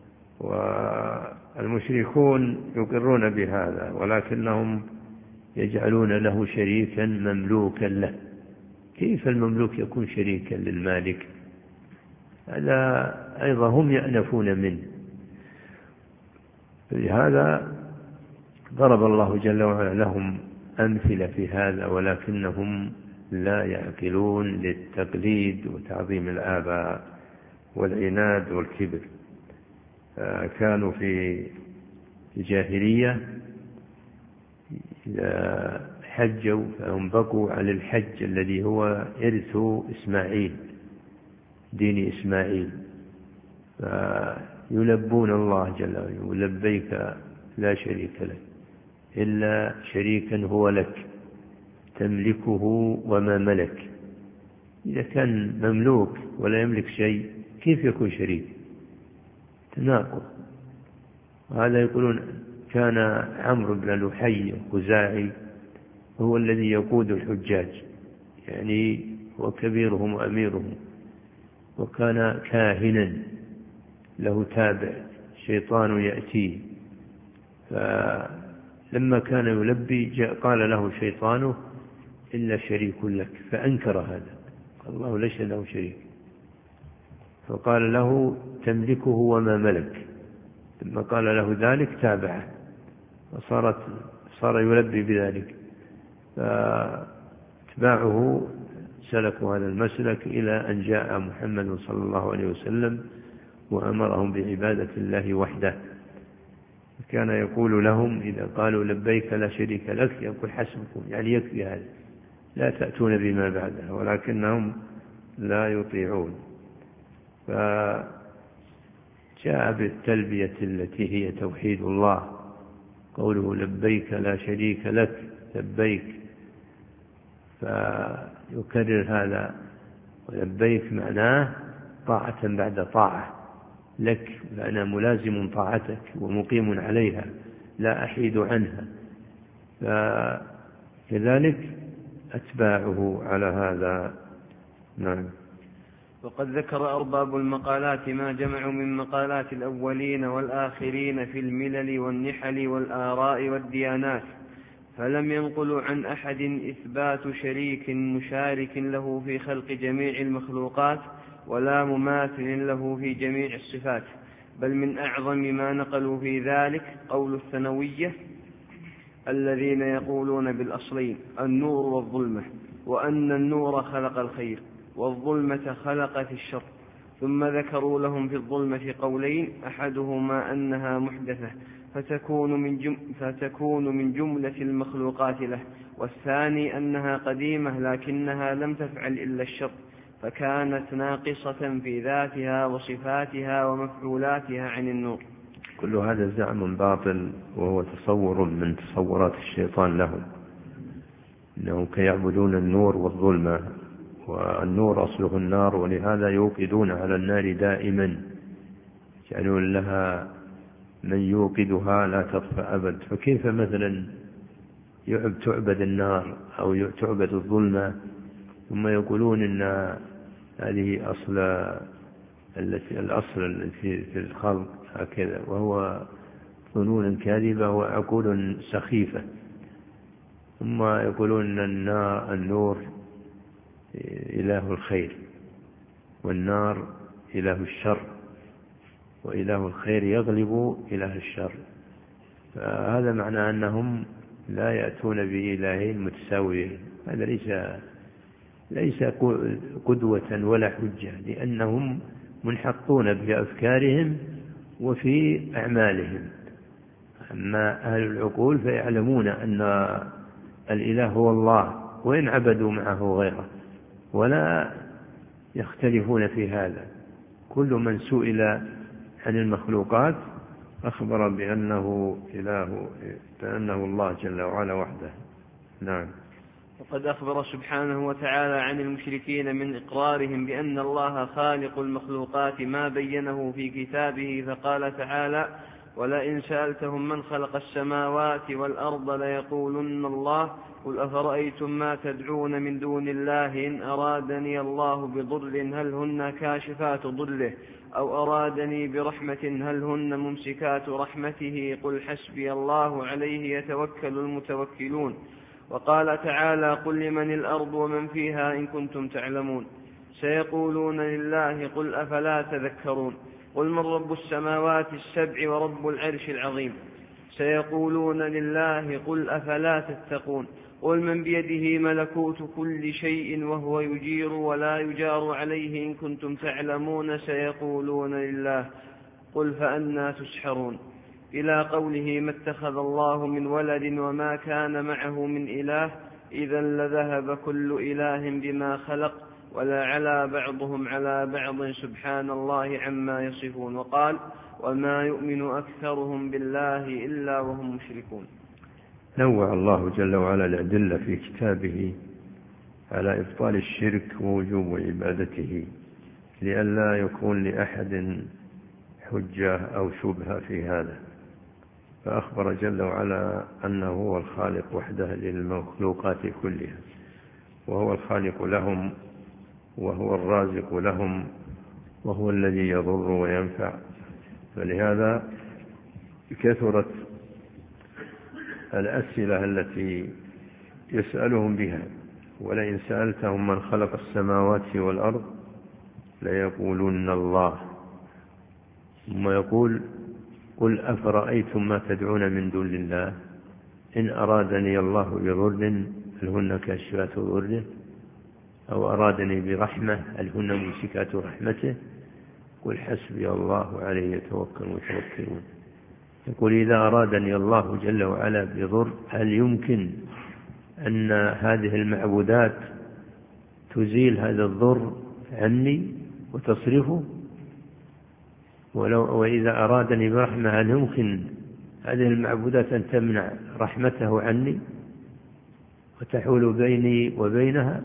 والمشركون يقرون بهذا ولكنهم يجعلون له شريكا مملوكا له. كيف المملوك يكون شريكا للمالك؟ هذا أيضا هم يأنفون منه. لهذا ضرب الله جل وعلا لهم أمثلة في هذا، ولكنهم لا يعقلون للتقليد وتعظيم الآباء والعناد والكبر. كانوا في الجاهلية إذا حجوا فهم بقوا على الحج الذي هو إرث إسماعيل، دين إسماعيل، فيلبون الله جل وعلا، لبيك لا شريك لك إلا شريكا هو لك تملكه وما ملك. إذا كان مملوك ولا يملك شيء كيف يكون شريك؟ تناقض. وهذا يقولون كان عمرو بن لحي الخزاعي هو الذي يقود الحجاج، يعني هو كبيرهم وأميرهم، وكان كاهنا له تابع شيطان يأتيه، فلما كان يلبي قال له شيطانه إلا شريك لك، فأنكر هذا، قال الله ليس له شريك، فقال له تملكه وما ملك. لما قال له ذلك تابعه صار يلبي بذلك، فاتباعه سلكوا هذا المسلك إلى أن جاء محمد صلى الله عليه وسلم وأمرهم بعبادة الله وحده. كان يقول لهم إذا قالوا لبيك لا شريك لك يقول حسبكم، يعني يكفي هذا، لا تأتون بما بعده، ولكنهم لا يطيعون. فجاء بالتلبية التي هي توحيد الله، قوله لبيك لا شريك لك، لبيك، فيكرر هذا، ولبيك معناه طاعة بعد طاعة لك، فأنا ملازم طاعتك ومقيم عليها لا أحيد عنها. فكذلك أتباعه على هذا. نعم. وقد ذكر أرباب المقالات ما جمعوا من مقالات الأولين والآخرين في الملل والنحل والآراء والديانات، فلم ينقلوا عن أحد إثبات شريك مشارك له في خلق جميع المخلوقات ولا مماثل له في جميع الصفات، بل من أعظم ما نقلوا في ذلك قول الثانوية الذين يقولون بالأصلين النور والظلمة، وأن النور خلق الخير والظلمة خلقت الشر، ثم ذكروا لهم في الظلمة قولين، أحدهما أنها محدثة فتكون من جملة المخلوقات له، والثاني أنها قديمة لكنها لم تفعل إلا الشر، فكانت ناقصة في ذاتها وصفاتها ومفعولاتها عن النور. كل هذا زعم باطل، وهو تصور من تصورات الشيطان لهم، إنهم كيعبدون النور والظلمة، والنور أصله النار، ولهذا يوقدون على النار دائما، يجعلون لها من يوقدها لا تطفأ أبد. فكيف مثلا تعبد النار أو تعبد الظلمة ثم يقولون إن هذه الأصل في الخلق هكذا، وهو ظنون كاذبة وعقول سخيفة. ثم يقولون أن النور إله الخير والنار إله الشر، وإله الخير يغلب إله الشر. فهذا معنى أنهم لا يأتون بإلهين متساويين. هذا ليس قدوة ولا حجة، لأنهم منحطون بأفكارهم وفي أعمالهم. أما أهل العقول فيعلمون أن الإله هو الله، وإن عبدوا معه غيره، ولا يختلفون في هذا. كل من سئل عن المخلوقات أخبر بأنه الله جل وعلا وحده. نعم. وقد أخبر سبحانه وتعالى عن المشركين من إقرارهم بأن الله خالق المخلوقات ما بينه في كتابه، فقال تعالى: ولئن سألتهم من خلق السماوات والأرض ليقولن الله قل أفرأيتم ما تدعون من دون الله إن أرادني الله بضر هل هن كاشفات ضره أو أرادني برحمة هل هن ممسكات رحمته قل حسبي الله عليه يتوكل المتوكلون. وقال تعالى: قل لمن الأرض ومن فيها إن كنتم تعلمون سيقولون لله قل أفلا تذكرون. قل من رب السماوات السبع ورب العرش العظيم سيقولون لله قل أفلا تتقون. قل من بيده ملكوت كل شيء وهو يجير ولا يجار عليه إن كنتم تعلمون سيقولون لله قل فأنى تسحرون. إلى قوله ما اتخذ الله من ولد وما كان معه من إله إذا لذهب كل إله بما خلق ولا على بعضهم على بعض سبحان الله عما يصفون. وقال وما يؤمن أكثرهم بالله إلا وهم مشركون. نوع الله جل وعلا الأدلة في كتابه على إبطال الشرك ووجوب عبادته لئلا يكون لأحد حجة أو شبهة في هذا. فأخبر جل وعلا أنه هو الخالق وحده للمخلوقات كلها، وهو الخالق لهم، وهو الرازق لهم، وهو الذي يضر وينفع. فلهذا كثرت الأسئلة التي يسألهم بها، ولئن سألتهم من خلق السماوات والأرض ليقولن الله. ثم يقول قل أفرأيتم ما تدعون من دون الله إن أرادني الله بضر هل هن كاشفات ضره أو أرادني برحمة هل هن ممسكات رحمته قل حسبي الله عليه يتوكل المتوكلون. يقول إذا أرادني الله جل وعلا بضر هل يمكن أن هذه المعبودات تزيل هذا الضر عني وتصرفه؟ وإذا أرادني برحمة هل يمكن هذه المعبودات أن تمنع رحمته عني وتحول بيني وبينها؟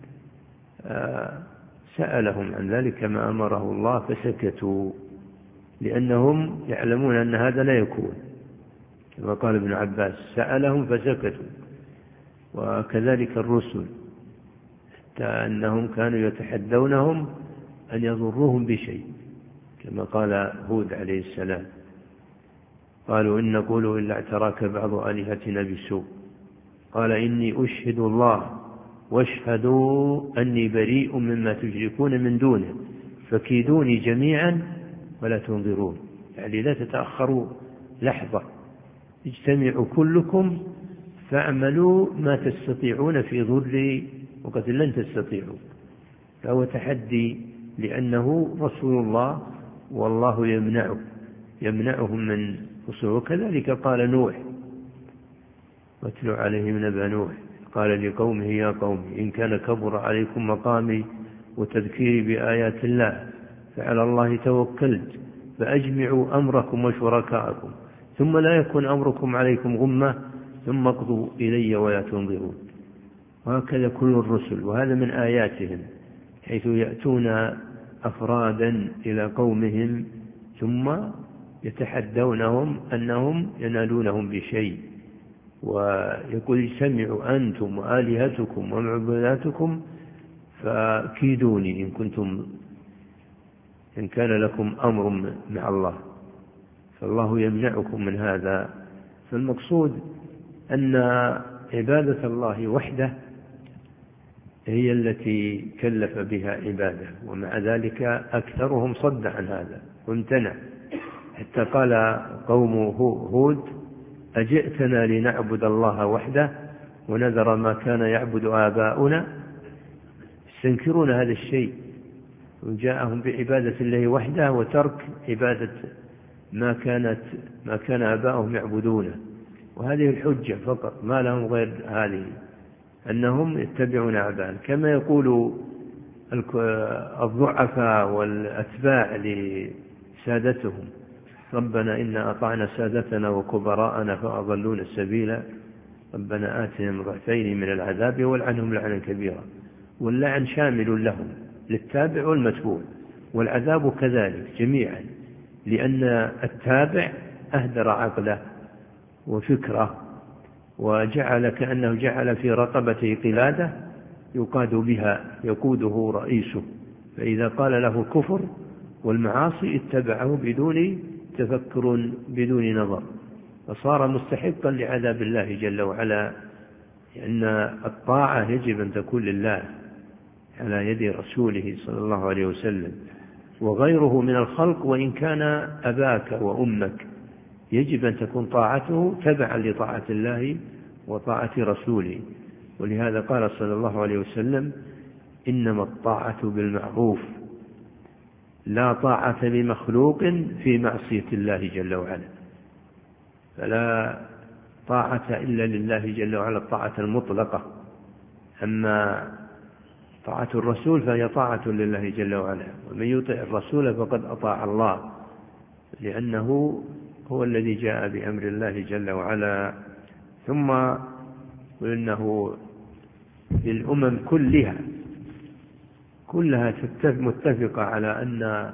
سألهم عن ذلك كما أمره الله فسكتوا، لأنهم يعلمون أن هذا لا يكون، كما قال ابن عباس سألهم فسكتوا. وكذلك الرسل حتى أنهم كانوا يتحدونهم أن يضروهم بشيء، كما قال هود عليه السلام قالوا إن نقول إلا اعتراك بعض آلهتنا بسوء قال إني أشهد الله واشهدوا أني بريء مما تشركون من دونه فكيدوني جميعا ولا تنظرون. يعني لا تتأخروا لحظة، اجتمعوا كلكم فاعملوا ما تستطيعون في ضري وقد لن تستطيعوا. فهو تحدي لأنه رسول الله والله يمنعهم من وصوله. وكذلك قال نوح واتلو عليهم نبأ نوح قال لقومه يا قوم إن كان كبر عليكم مقامي وتذكيري بآيات الله فعلى الله توكلت فأجمعوا أمركم وشركاءكم ثم لا يكن أمركم عليكم غمة ثم اقضوا إلي ولا تنظرون. وهكذا كل الرسل، وهذا من آياتهم حيث يأتون أفرادا إلى قومهم ثم يتحدونهم أنهم ينالونهم بشيء، ويقول اجتمعوا أنتم وآلهتكم ومعبوداتكم فكيدوني إن كان لكم أمر مع الله. فالله يمنعكم من هذا. فالمقصود أن عبادة الله وحده هي التي كلف بها عباده، ومع ذلك أكثرهم صد عن هذا وامتنع، حتى قال قوم هود أجئتنا لنعبد الله وحده ونذر ما كان يعبد آباؤنا. يستنكرون هذا الشيء، وجاءهم بعبادة الله وحده وترك عبادة ما كان آباؤهم يعبدونه. وهذه الحجة فقط، ما لهم غير هذه، أنهم يتبعون آباءهم. كما يقول الضعفاء والأتباع لسادتهم ربنا إنا أطعنا سادتنا وكبراءنا فأضلون السبيل ربنا آتهم ضعفين من العذاب والعنهم لعنا كبيرا. واللعن شامل لهم للتابع والمتبوع، والعذاب كذلك جميعا، لأن التابع أهدر عقله وفكره وجعل كأنه جعل في رقبته قلادة يقاد بها يقوده رئيسه، فإذا قال له كفر والمعاصي اتبعه بدون تفكر بدون نظر، فصار مستحقا لعذاب الله جل وعلا. لأن الطاعة يجب أن تكون لله على يد رسوله صلى الله عليه وسلم، وغيره من الخلق وإن كان أباك وأمك يجب أن تكون طاعته تبعا لطاعة الله وطاعة رسوله. ولهذا قال صلى الله عليه وسلم إنما الطاعة بالمعروف لا طاعة لمخلوق في معصية الله جل وعلا. فلا طاعة إلا لله جل وعلا الطاعة المطلقة. أما طاعة الرسول فهي طاعة لله جل وعلا، ومن يطع الرسول فقد أطاع الله، لأنه هو الذي جاء بأمر الله جل وعلا. ثم إنه للأمم كلها متفقة على أن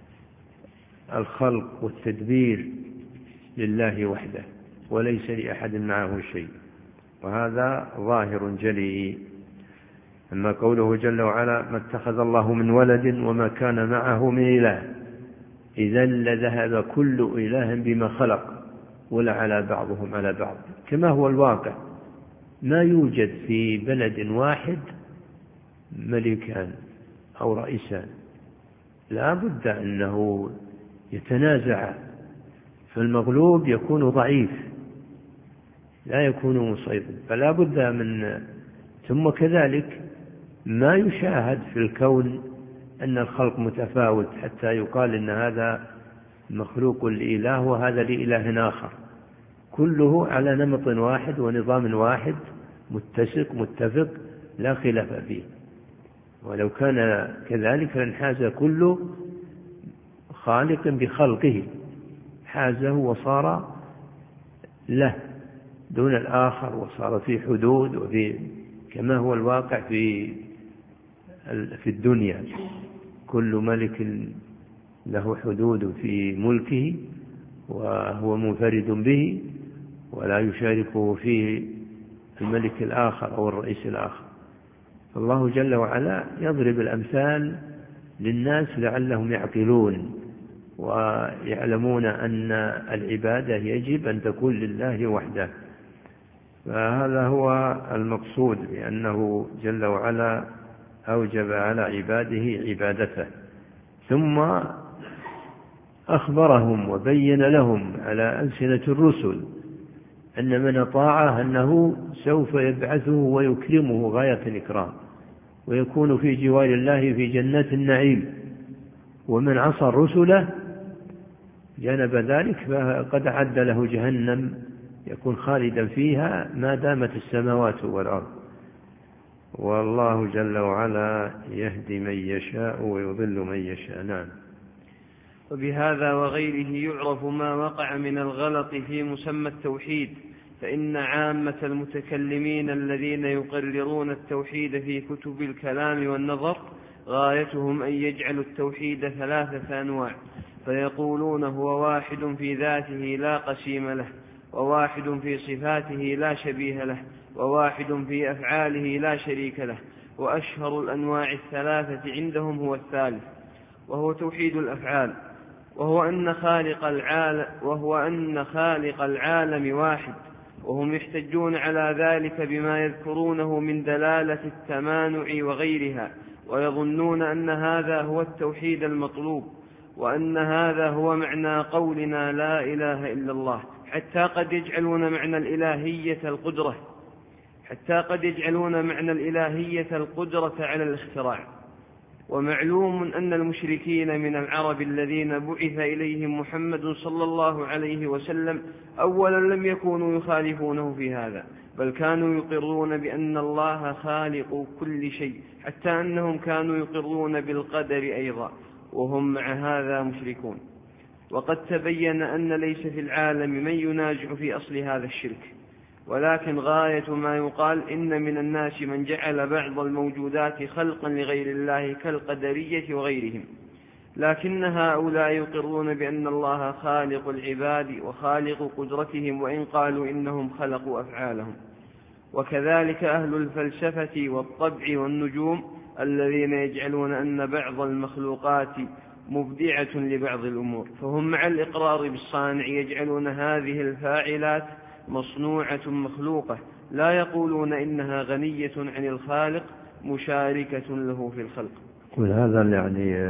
الخلق والتدبير لله وحده وليس لأحد معه شيء، وهذا ظاهر جلي. أما قوله جل وعلا ما اتخذ الله من ولد وما كان معه من إله إذا لذهب كل إله بما خلق ولعلى بعضهم على بعض، كما هو الواقع. ما يوجد في بلد واحد ملكان أو رئيسان، لا بد أنه يتنازع، فالمغلوب يكون ضعيف لا يكون مسيطر، فلا بد من. ثم كذلك ما يشاهد في الكون أن الخلق متفاوت حتى يقال إن هذا مخلوق الإله وهذا لإله آخر، كله على نمط واحد ونظام واحد متفق لا خلاف فيه. ولو كان كذلك لانحاز كل خالق بخلقه، حازه وصار له دون الآخر، وصار في حدود كما هو الواقع في الدنيا. كل ملك له حدود في ملكه وهو منفرد به، ولا يشاركه فيه الملك الآخر أو الرئيس الآخر. الله جل وعلا يضرب الأمثال للناس لعلهم يعقلون ويعلمون أن العبادة يجب أن تكون لله وحده. فهذا هو المقصود، بأنه جل وعلا أوجب على عباده عبادته، ثم أخبرهم وبين لهم على ألسنة الرسل أن من أطاعه أنه سوف يبعثه ويكرمه غاية الإكرام، ويكون في جوار الله في جنات النعيم. ومن عصى الرسل جانب ذلك فقد أعد له جهنم يكون خالدا فيها ما دامت السماوات والأرض. والله جل وعلا يهدي من يشاء ويضل من يشاء. نعم. وبهذا وغيره يعرف ما وقع من الغلط في مسمى التوحيد، فإن عامة المتكلمين الذين يقررون التوحيد في كتب الكلام والنظر غايتهم أن يجعلوا التوحيد 3 أنواع، فيقولون هو واحد في ذاته لا قسيم له، وواحد في صفاته لا شبيه له، وواحد في أفعاله لا شريك له. وأشهر الأنواع 3 عندهم هو الثالث، وهو توحيد الأفعال، وهو أن خالق العالم واحد، وهم يحتجون على ذلك بما يذكرونه من دلالة التمانع وغيرها، ويظنون أن هذا هو التوحيد المطلوب، وأن هذا هو معنى قولنا لا إله إلا الله، حتى قد يجعلون معنى الإلهية القدرة على الاختراع. ومعلوم أن المشركين من العرب الذين بعث إليهم محمد صلى الله عليه وسلم أولا لم يكونوا يخالفونه في هذا، بل كانوا يقرون بأن الله خالق كل شيء، حتى أنهم كانوا يقرون بالقدر أيضا، وهم مع هذا مشركون. وقد تبين أن ليس في العالم من ينازع في أصل هذا الشرك، ولكن غاية ما يقال إن من الناس من جعل بعض الموجودات خلقا لغير الله كالقدرية وغيرهم، لكن هؤلاء يقرون بأن الله خالق العباد وخالق قدرتهم، وإن قالوا إنهم خلقوا أفعالهم. وكذلك أهل الفلسفة والطبع والنجوم الذين يجعلون أن بعض المخلوقات مبدعة لبعض الأمور، فهم مع الإقرار بالصانع يجعلون هذه الفاعلات مصنوعة مخلوقة، لا يقولون إنها غنية عن الخالق مشاركة له في الخلق. كل هذا يعني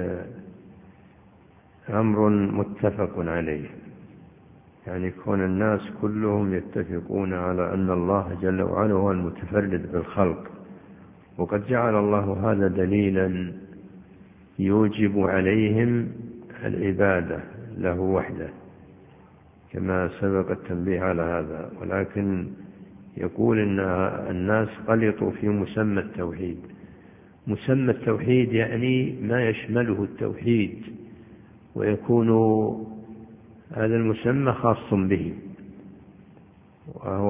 أمر متفق عليه، يعني كون الناس كلهم يتفقون على أن الله جل وعلا هو المتفرد بالخلق، وقد جعل الله هذا دليلا يوجب عليهم العبادة له وحده، كما سبق التنبيه على هذا، ولكن يقول إن الناس غلطوا في مسمى التوحيد. مسمى التوحيد يعني ما يشمله التوحيد، ويكون هذا المسمى خاص به، وهو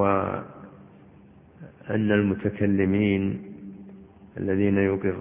أن المتكلمين الذين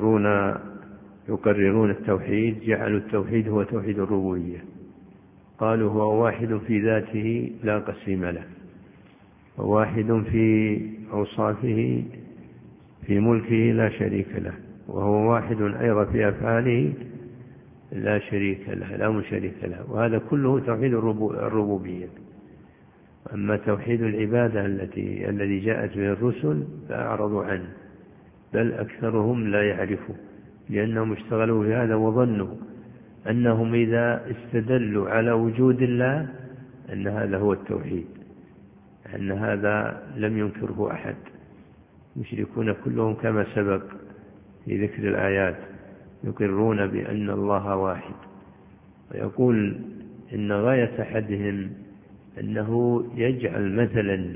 يقررون التوحيد جعلوا التوحيد هو توحيد الربوبية، قالوا هو واحد في ذاته لا قسيم له، وواحد في أوصافه في ملكه لا شريك له، وهو واحد أيضا في أفعاله لا شريك له لا مشارك له، وهذا كله توحيد الربوبية. أما توحيد العبادة الذي جاءت به الرسل فأعرضوا عنه، بل أكثرهم لا يعرفوا، لأنهم اشتغلوا بهذا وظنوا أنهم إذا استدلوا على وجود الله أن هذا هو التوحيد، أن هذا لم ينكره أحد. مشركون كلهم كما سبق في ذكر الآيات يقرون بأن الله واحد، ويقول إن غاية أحدهم أنه يجعل مثلا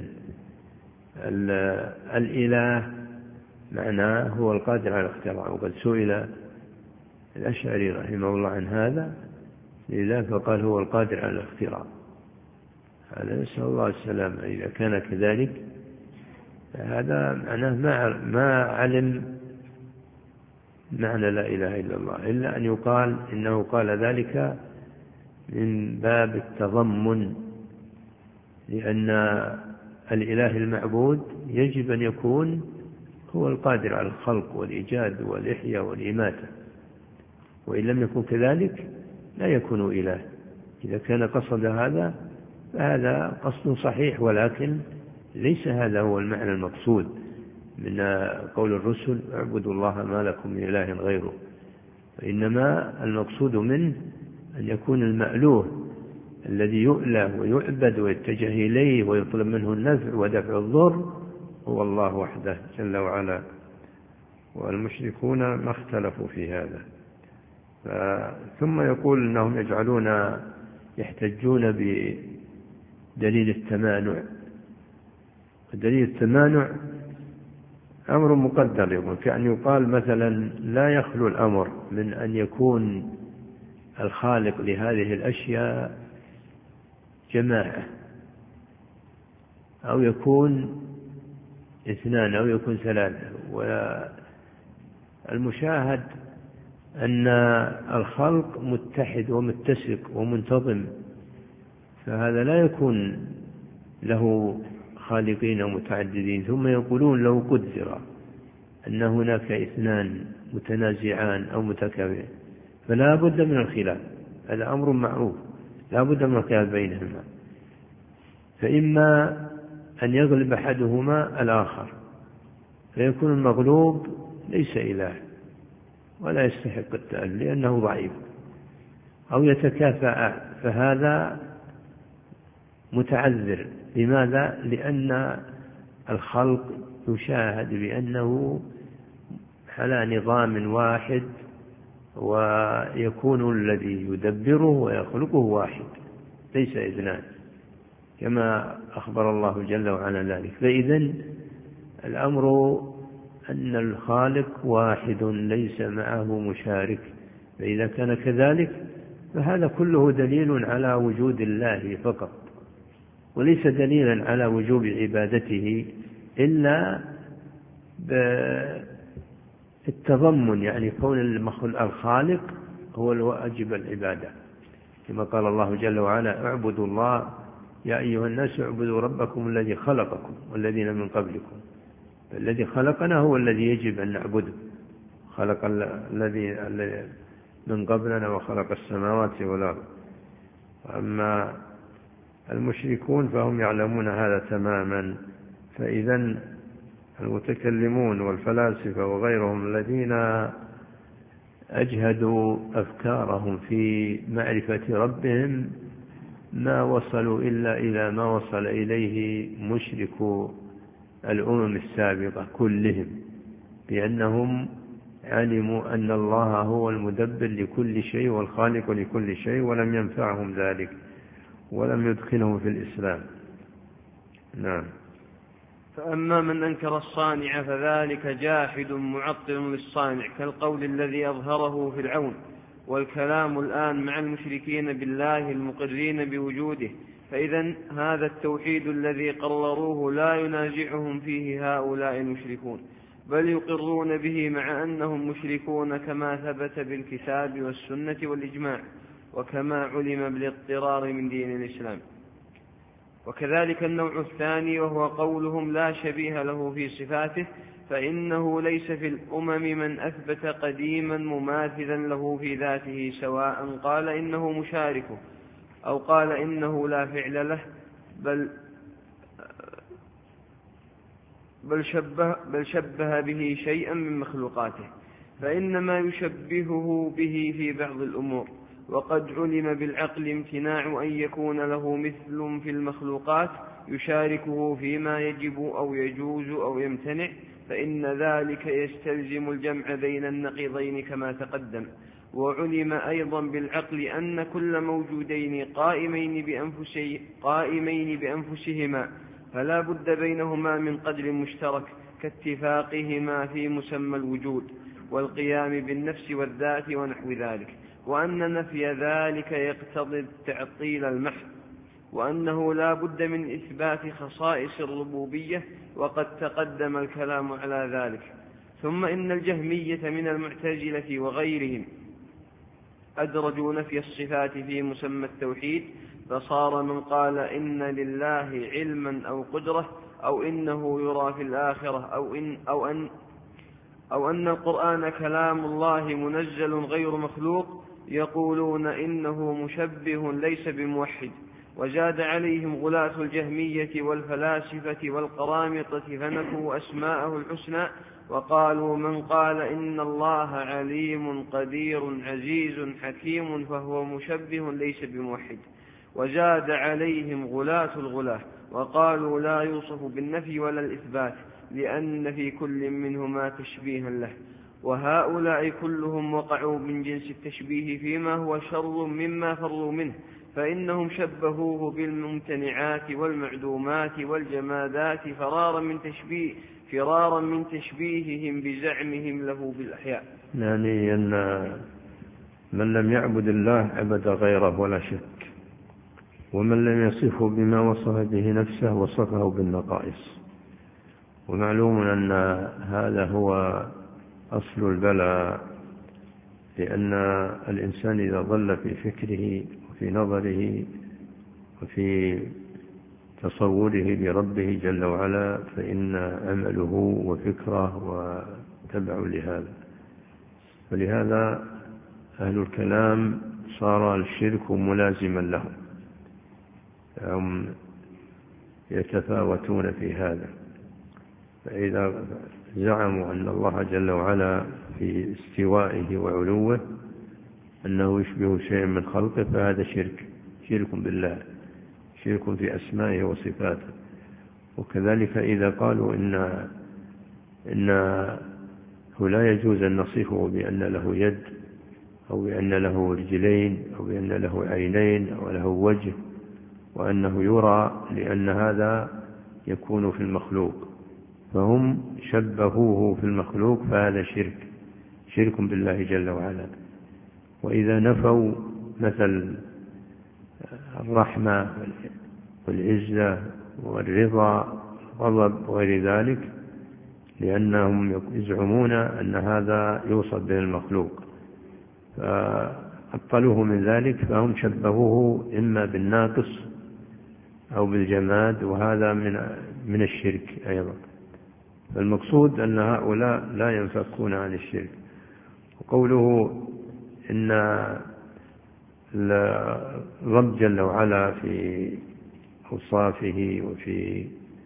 الإله معناه هو القادر على الاختراع، وقد سئل الأشعري رحمه الله عن هذا لذلك فقال هو القادر على الاختراع. هذا نسأل الله السلامة. إذا كان كذلك هذا معناه ما علم معنى لا إله إلا الله، إلا أن يقال إنه قال ذلك من باب التضمن، لأن الإله المعبود يجب أن يكون هو القادر على الخلق والإيجاد والإحياء والإماتة، وإن لم يكن كذلك لا يكون إله. إذا كان قصد هذا فهذا قصد صحيح، ولكن ليس هذا هو المعنى المقصود من قول الرسل اعبدوا الله ما لكم من إله غيره، وإنما المقصود منه أن يكون المألوه الذي يؤله ويعبد ويتجه إليه ويطلب منه النفع ودفع الضر هو الله وحده جل وعلا. والمشركون ما اختلفوا في هذا. ثم يقول أنهم يحتجون بدليل التمانع. دليل التمانع أمر مقدر، يقول كأن يقال مثلا لا يخلو الأمر من أن يكون الخالق لهذه الأشياء جماعة، أو يكون اثنان، أو يكون ثلاثة. والمشاهد أن الخلق متحد ومتسق ومنتظم، فهذا لا يكون له خالقين ومتعددين. ثم يقولون لو قدر أن هناك اثنان متنازعان أو متكافئان فلا بد من الخلاف، هذا أمر معروف، لا بد من الخلاف بينهما، فإما أن يغلب أحدهما الآخر فيكون المغلوب ليس إله ولا يستحق التألي لأنه ضعيف، أو يتكافأ فهذا متعذر. لماذا؟ لأن الخلق يشاهد بأنه على نظام واحد، ويكون الذي يدبره ويخلقه واحد ليس اثنان، كما أخبر الله جل وعلا ذلك. فإذن الأمر أن الخالق واحد ليس معه مشارك، فإذا كان كذلك فهذا كله دليل على وجود الله فقط، وليس دليلا على وجوب عبادته إلا بالتضمن، يعني كون الخالق هو الواجب العبادة، كما قال الله جل وعلا اعبدوا الله يا أيها الناس اعبدوا ربكم الذي خلقكم والذين من قبلكم. الذي خلقنا هو الذي يجب أن نعبده، خلق الذي من قبلنا وخلق السماوات والأرض. أما المشركون فهم يعلمون هذا تماما. فإذا المتكلمون والفلاسفة وغيرهم الذين أجهدوا أفكارهم في معرفة ربهم ما وصلوا إلا إلى ما وصل إليه مشركو الأمم السابقة كلهم، بأنهم علموا أن الله هو المدبر لكل شيء والخالق لكل شيء، ولم ينفعهم ذلك، ولم يدخلهم في الإسلام. نعم. فأما من أنكر الصانع فذلك جاحد معطل للصانع، كالقول الذي أظهره فرعون. والكلام الآن مع المشركين بالله المقرين بوجوده، فإذا هذا التوحيد الذي قرروه لا ينازعهم فيه هؤلاء المشركون، بل يقرون به مع أنهم مشركون كما ثبت بالكتاب والسنة والإجماع، وكما علم بالاضطرار من دين الإسلام. وكذلك النوع الثاني وهو قولهم لا شبيه له في صفاته، فإنه ليس في الأمم من أثبت قديما مماثلا له في ذاته، سواء قال إنه مشاركه أو قال إنه لا فعل له، بل شبه به شيئا من مخلوقاته، فإنما يشبهه به في بعض الأمور. وقد علم بالعقل امتناع أن يكون له مثل في المخلوقات يشاركه فيما يجب أو يجوز أو يمتنع، فإن ذلك يستلزم الجمع بين النقيضين كما تقدم. وعلم أيضا بالعقل أن كل موجودين قائمين بأنفسهما فلا بد بينهما من قدر مشترك، كاتفاقهما في مسمى الوجود والقيام بالنفس والذات ونحو ذلك، وأن نفي ذلك يقتضي التعطيل المحض، وأنه لا بد من إثبات خصائص الربوبية، وقد تقدم الكلام على ذلك. ثم إن الجهمية من المعتزلة وغيرهم أدرجوا نفي الصفات في مسمى التوحيد، فصار من قال إن لله علما أو قدرة أو إنه يرى في الآخرة أو أن القرآن كلام الله منزل غير مخلوق، يقولون إنه مشبه ليس بموحد. وزاد عليهم غلاة الجهمية والفلاسفة والقرامطة فنفوا أسماءه الحسنى، وقالوا من قال إن الله عليم قدير عزيز حكيم فهو مشبه ليس بموحد. وزاد عليهم غلاة الغلاة وقالوا لا يوصف بالنفي ولا الإثبات، لأن في كل منهما تشبيها له. وهؤلاء كلهم وقعوا من جنس التشبيه فيما هو شر مما فروا منه، فإنهم شبهوه بالممتنعات والمعدومات والجمادات فرارا من تشبيههم بزعمهم له بالأحياء. يعني أن من لم يعبد الله عبد غيره ولا شك، ومن لم يصفه بما وصف به نفسه وصفه بالنقائص. ومعلوم أن هذا هو أصل البلاء، لأن الإنسان إذا ظل في فكره وفي نظره وفي تصوره بربه جل وعلا فإن أمله وفكره وتبع لهذا. ولهذا أهل الكلام صار الشرك ملازما لهم، هم يتفاوتون في هذا. فإذا زعموا أن الله جل وعلا في استوائه وعلوه أنه يشبه شيء من خلقه فهذا شرك بالله، شرك في أسمائه وصفاته. وكذلك إذا قالوا إنه لا يجوز أن نصفه بأن له يد أو بأن له رجلين أو بأن له عينين أو له وجه، وأنه يرى لأن هذا يكون في المخلوق، فهم شبهوه في المخلوق، فهذا شرك بالله جل وعلا. وإذا نفوا مثل الرحمة والعزة والرضا والغضب وغير ذلك، لأنهم يزعمون أن هذا يوصف به المخلوق، فأبطلوه من ذلك، فهم شبهوه إما بالناقص أو بالجماد، وهذا من الشرك أيضا. فالمقصود أن هؤلاء لا ينفكون عن الشرك. وقوله إن الرب جل وعلا في أوصافه وفي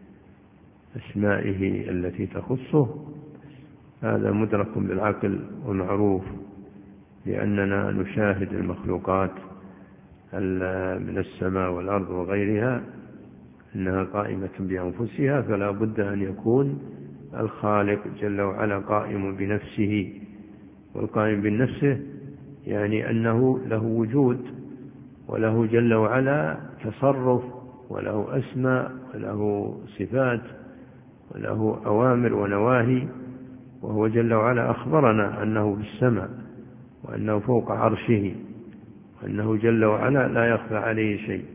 أسمائه التي تخصه هذا مدرك بالعقل ومعروف، لأننا نشاهد المخلوقات من السماء والأرض وغيرها أنها قائمة بأنفسها، فلا بد أن يكون الخالق جل وعلا قائم بنفسه. والقائم بنفسه يعني أنه له وجود وله جل وعلا تصرف، وله أسماء، وله صفات، وله أوامر ونواهي. وهو جل وعلا أخبرنا أنه في السماء، وأنه فوق عرشه، وأنه جل وعلا لا يخفى عليه شيء.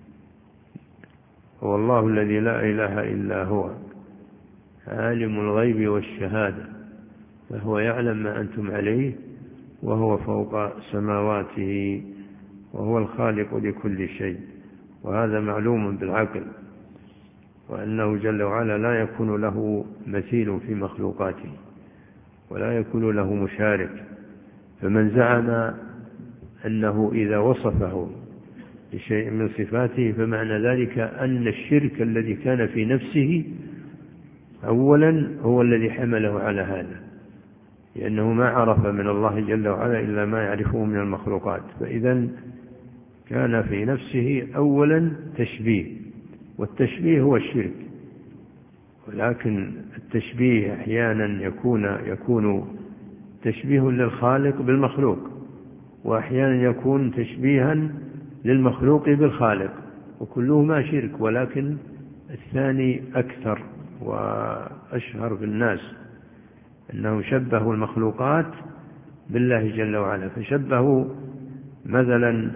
هو الله الذي لا إله إلا هو عالم الغيب والشهادة، فهو يعلم ما أنتم عليه، وهو فوق سماواته، وهو الخالق لكل شيء. وهذا معلوم بالعقل، وأنه جل وعلا لا يكون له مثيل في مخلوقاته، ولا يكون له مشارك. فمن زعم أنه إذا وصفه بشيء من صفاته فمعنى ذلك أن الشرك الذي كان في نفسه أولا هو الذي حمله على هذا، لأنه ما عرف من الله جل وعلا إلا ما يعرفه من المخلوقات. فإذا كان في نفسه أولا تشبيه، والتشبيه هو الشرك. ولكن التشبيه أحيانا يكون تشبيه للخالق بالمخلوق، وأحيانا يكون تشبيها للمخلوق بالخالق، وكلهما شرك، ولكن الثاني أكثر وأشهر في الناس، أنه شبهوا المخلوقات بالله جل وعلا. فشبهوا مثلا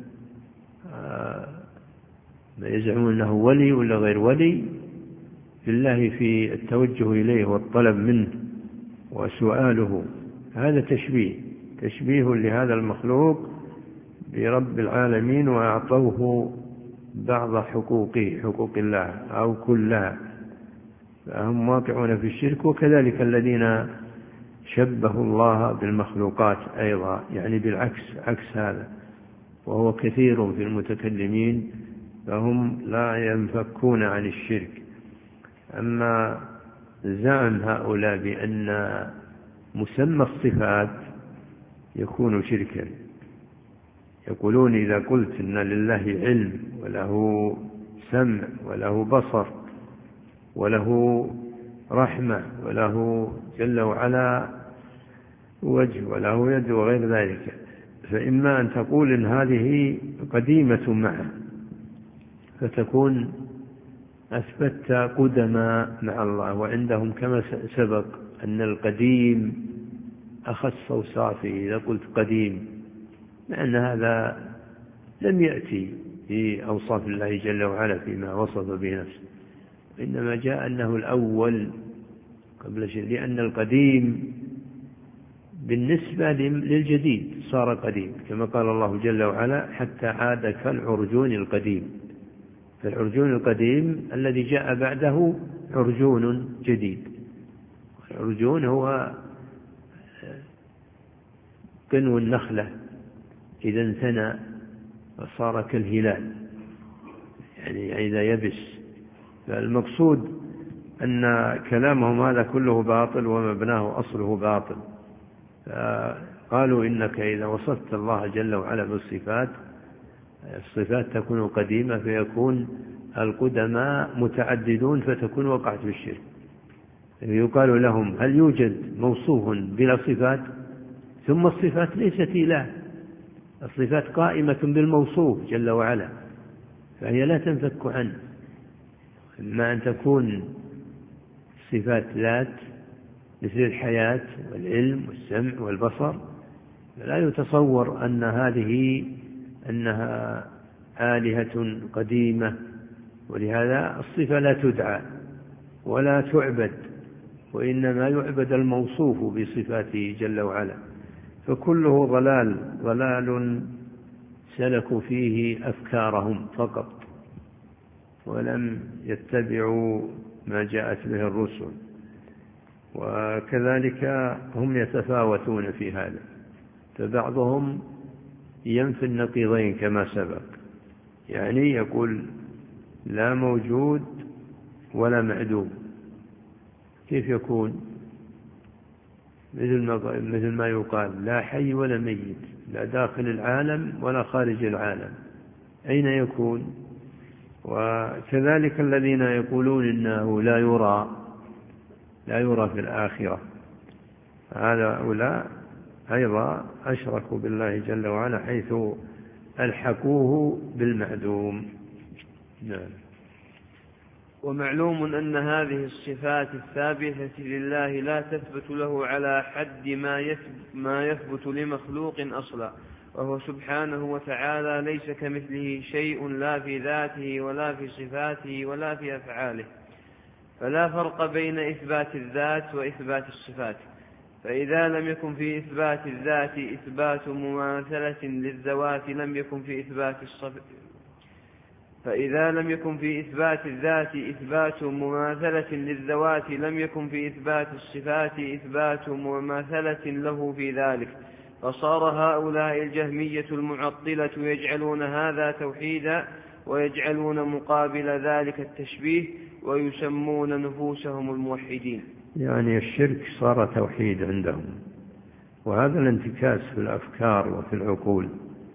يزعمون أنه ولي ولا غير ولي بالله في التوجه إليه والطلب منه وسؤاله. هذا تشبيه لهذا المخلوق برب العالمين، وأعطوه بعض حقوقه، حقوق الله أو كلها، فهم واقعون في الشرك. وكذلك الذين شبهوا الله بالمخلوقات أيضا، يعني بالعكس، عكس هذا، وهو كثير في المتكلمين، فهم لا ينفكون عن الشرك. أما زعم هؤلاء بأن مسمى الصفات يكون شركا، يقولون إذا قلت إن لله علم وله سمع وله بصر وله رحمة وله جل وعلا وجه وله يد وغير ذلك، فإما أن تقول إن هذه قديمة معه، فتكون أثبت قدما مع الله. وعندهم كما سبق أن القديم أخص أوصافه، إذا قلت قديم لأن هذا لم يأتي في أوصاف الله جل وعلا فيما وصف به نفسه، إنما جاء أنه الأول قبل شيء، لأن القديم بالنسبة للجديد صار قديم، كما قال الله جل وعلا حتى عاد كالعرجون القديم. فالعرجون القديم الذي جاء بعده عرجون جديد. العرجون هو قنو النخلة إذا انثنى وصار كالهلال، يعني إذا يبس. فالمقصود أن كلامهم هذا كله باطل، ومبناه أصله باطل. قالوا إنك إذا وصفت الله جل وعلا بالصفات، الصفات تكون قديمة، فيكون القدماء متعددون، فتكون وقعت في الشرك. يقال لهم هل يوجد موصوف بلا صفات؟ ثم الصفات ليست إله، الصفات قائمة بالموصوف جل وعلا، فهي لا تنفك عنه. إما أن تكون صفات ذات مثل الحياة والعلم والسمع والبصر، لا يتصور أن هذه أنها آلهة قديمة، ولهذا الصفة لا تدعى ولا تعبد، وإنما يعبد الموصوف بصفاته جل وعلا. فكله ضلال سلكوا فيه أفكارهم فقط، ولم يتبعوا ما جاءت به الرسل. وكذلك هم يتفاوتون في هذا، فبعضهم ينفي النقيضين كما سبق، يعني يقول لا موجود ولا معدوم. كيف يكون؟ مثل ما يقال لا حي ولا ميت، لا داخل العالم ولا خارج العالم، أين يكون؟ وكذلك الذين يقولون إنه لا يرى في الآخرة، هؤلاء أيضا أشركوا بالله جل وعلا، حيث ألحقوه بالمعدوم. نعم. ومعلوم أن هذه الصفات الثابتة لله لا تثبت له على حد ما يثبت لمخلوق أصلا، وهو سبحانه وتعالى ليس كمثله شيء لا في ذاته ولا في صفاته ولا في أفعاله، فلا فرق بين إثبات الذات وإثبات الصفات. فإذا لم يكن في إثبات الذات إثبات مماثلة للذوات لم يكن في إثبات الصفات فإذا لم يكن في إثبات الذات إثبات مماثلة للذوات لم يكن في إثبات الصفات إثبات مماثلة له في ذلك، فصار هؤلاء الجهمية المعطلة يجعلون هذا توحيدا ويجعلون مقابل ذلك التشبيه ويسمون نفوسهم الموحدين. يعني الشرك صار توحيد عندهم، وهذا الانتكاس في الأفكار وفي العقول.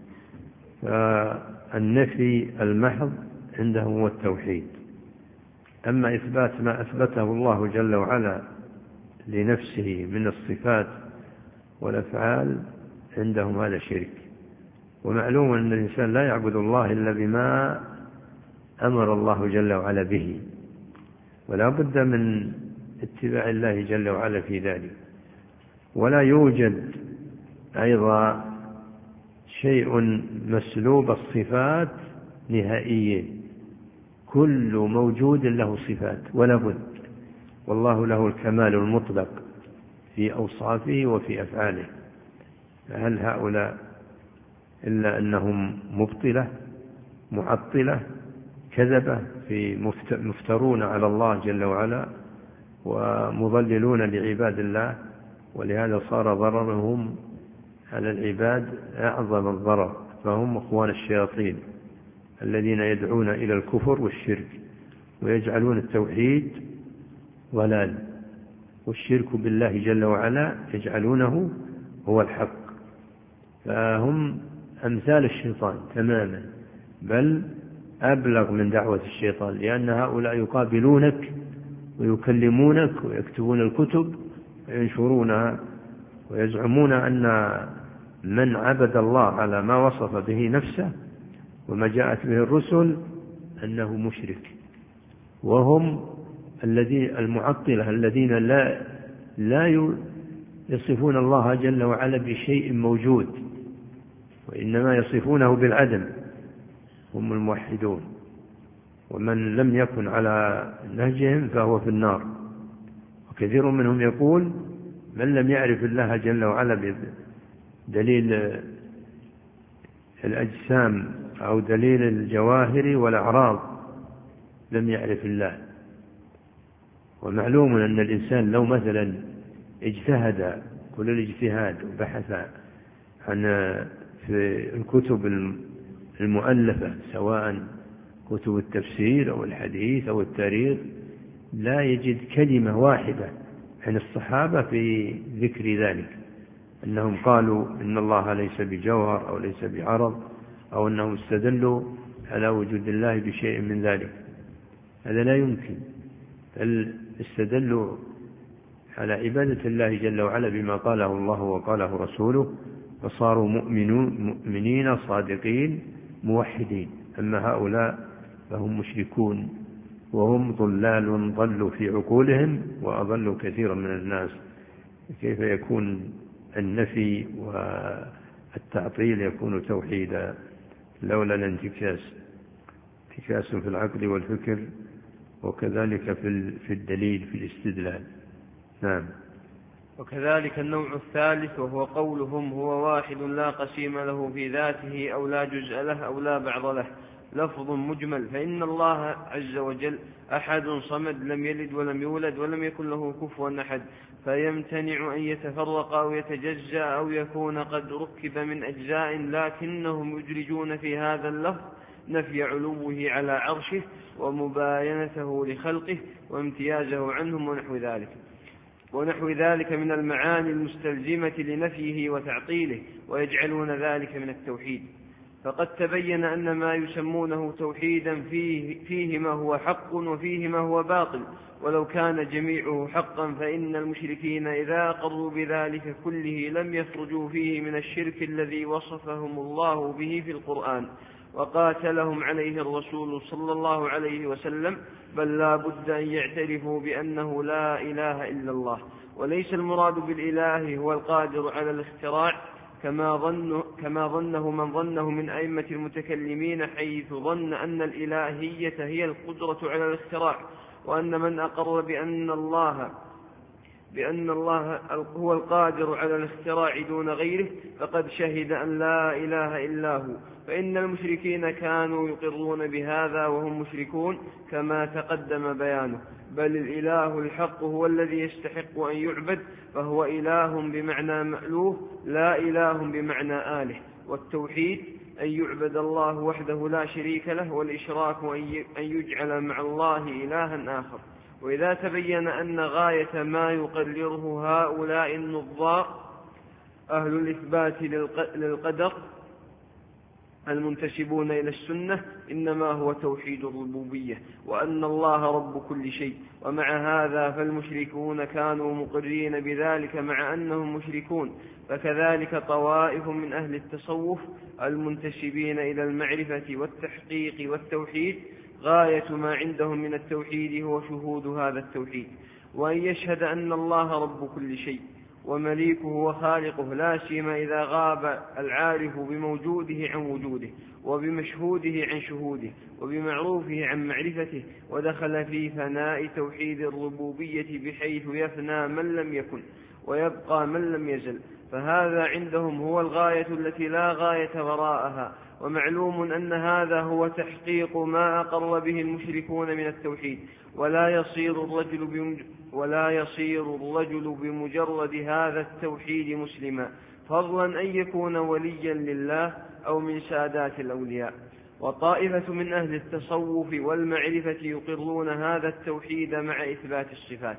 فالنفي المحض عندهم هو التوحيد، أما إثبات ما أثبته الله جل وعلا لنفسه من الصفات والأفعال عندهم هذا شرك. ومعلوم أن الإنسان لا يعبد الله إلا بما أمر الله جل وعلا به، ولا بد من اتباع الله جل وعلا في ذلك. ولا يوجد أيضا شيء مسلوب الصفات نهائيا، كل موجود له صفات ولا بد، والله له الكمال المطلق في أوصافه وفي أفعاله. فهل هؤلاء إلا أنهم مبطلة معطلة كذبة في مفترون على الله جل وعلا ومضللون لعباد الله، ولهذا صار ضررهم على العباد أعظم الضرر. فهم أخوان الشياطين الذين يدعون إلى الكفر والشرك ويجعلون التوحيد ضلال، والشرك بالله جل وعلا يجعلونه هو الحق. فهم أمثال الشيطان تماما، بل أبلغ من دعوة الشيطان، لأن هؤلاء يقابلونك ويكلمونك ويكتبون الكتب وينشرونها ويزعمون أن من عبد الله على ما وصف به نفسه وما جاءت به الرسل أنه مشرك. وهم المعطلة الذين لا يصفون الله جل وعلا بشيء موجود، وإنما يصفونه بالعدم، هم الموحدون. ومن لم يكن على نهجهم فهو في النار. وكثير منهم يقول من لم يعرف الله جل وعلا بدليل الأجسام أو دليل الجواهر والأعراض لم يعرف الله. ومعلوم أن الإنسان لو مثلا اجتهد كل الاجتهاد وبحث عن في الكتب المؤلفة سواء كتب التفسير أو الحديث أو التاريخ لا يجد كلمة واحدة عن الصحابة في ذكر ذلك، أنهم قالوا إن الله ليس بجوهر أو ليس بعرض، أو أنهم استدلوا على وجود الله بشيء من ذلك. هذا لا يمكن، بل استدلوا على عبادة الله جل وعلا بما قاله الله وقاله رسوله، فصاروا مؤمنين صادقين موحدين. أما هؤلاء فهم مشركون، وهم ضلال ضلوا في عقولهم وأضلوا كثيرا من الناس. كيف يكون النفي والتعطيل يكون توحيدا لولا الانتكاس في العقل والفكر، وكذلك في الدليل في الاستدلال. نعم. وكذلك النوع الثالث وهو قولهم هو واحد لا قسيم له في ذاته أو لا جزء له أو لا بعض له، لفظ مجمل. فإن الله عز وجل أحد صمد لم يلد ولم يولد ولم يكن له كفوا أحد، فيمتنع أن يتفرق أو يتجزأ أو يكون قد ركب من أجزاء، لكنهم يدرجون في هذا اللفظ نفي علوه على عرشه ومباينته لخلقه وامتيازه عنهم ونحو ذلك من المعاني المستلزمة لنفيه وتعطيله، ويجعلون ذلك من التوحيد. فقد تبين أن ما يسمونه توحيدا فيه ما هو حق وفيه ما هو باطل، ولو كان جميعه حقا فإن المشركين إذا أقروا بذلك كله لم يخرجوا فيه من الشرك الذي وصفهم الله به في القرآن وقاتلهم عليه الرسول صلى الله عليه وسلم، بل لا بد أن يعترفوا بأنه لا إله إلا الله. وليس المراد بالإله هو القادر على الاختراع كما ظنه من ظنه من أئمة المتكلمين، حيث ظن أن الإلهية هي القدرة على الاختراع، وأن من أقر بأن الله هو القادر على الاختراع دون غيره فقد شهد أن لا إله إلا هو. فإن المشركين كانوا يقرون بهذا وهم مشركون كما تقدم بيانه، بل الإله الحق هو الذي يستحق أن يعبد، فهو إله بمعنى مألوه لا إله بمعنى آله. والتوحيد أن يعبد الله وحده لا شريك له، والإشراك أن يجعل مع الله إلها آخر. وإذا تبين أن غاية ما يقرره هؤلاء النظار أهل الإثبات للقدر المنتسبون إلى السنة إنما هو توحيد الربوبية، وأن الله رب كل شيء. ومع هذا فالمشركون كانوا مقرين بذلك مع أنهم مشركون. فكذلك طوائف من أهل التصوف المنتسبين إلى المعرفة والتحقيق والتوحيد غاية ما عندهم من التوحيد هو شهود هذا التوحيد، وأن يشهد أن الله رب كل شيء ومليكه وخالقه، لا سيما إذا غاب العارف بموجوده عن وجوده، وبمشهوده عن شهوده، وبمعروفه عن معرفته، ودخل في فناء توحيد الربوبية بحيث يفنى من لم يكن ويبقى من لم يزل. فهذا عندهم هو الغاية التي لا غاية وراءها. ومعلوم أن هذا هو تحقيق ما أقر به المشركون من التوحيد، ولا يصير الرجل بمجرد هذا التوحيد مسلما، فضلا أن يكون وليا لله أو من سادات الأولياء. وطائفة من أهل التصوف والمعرفة يقرون هذا التوحيد مع إثبات الصفات،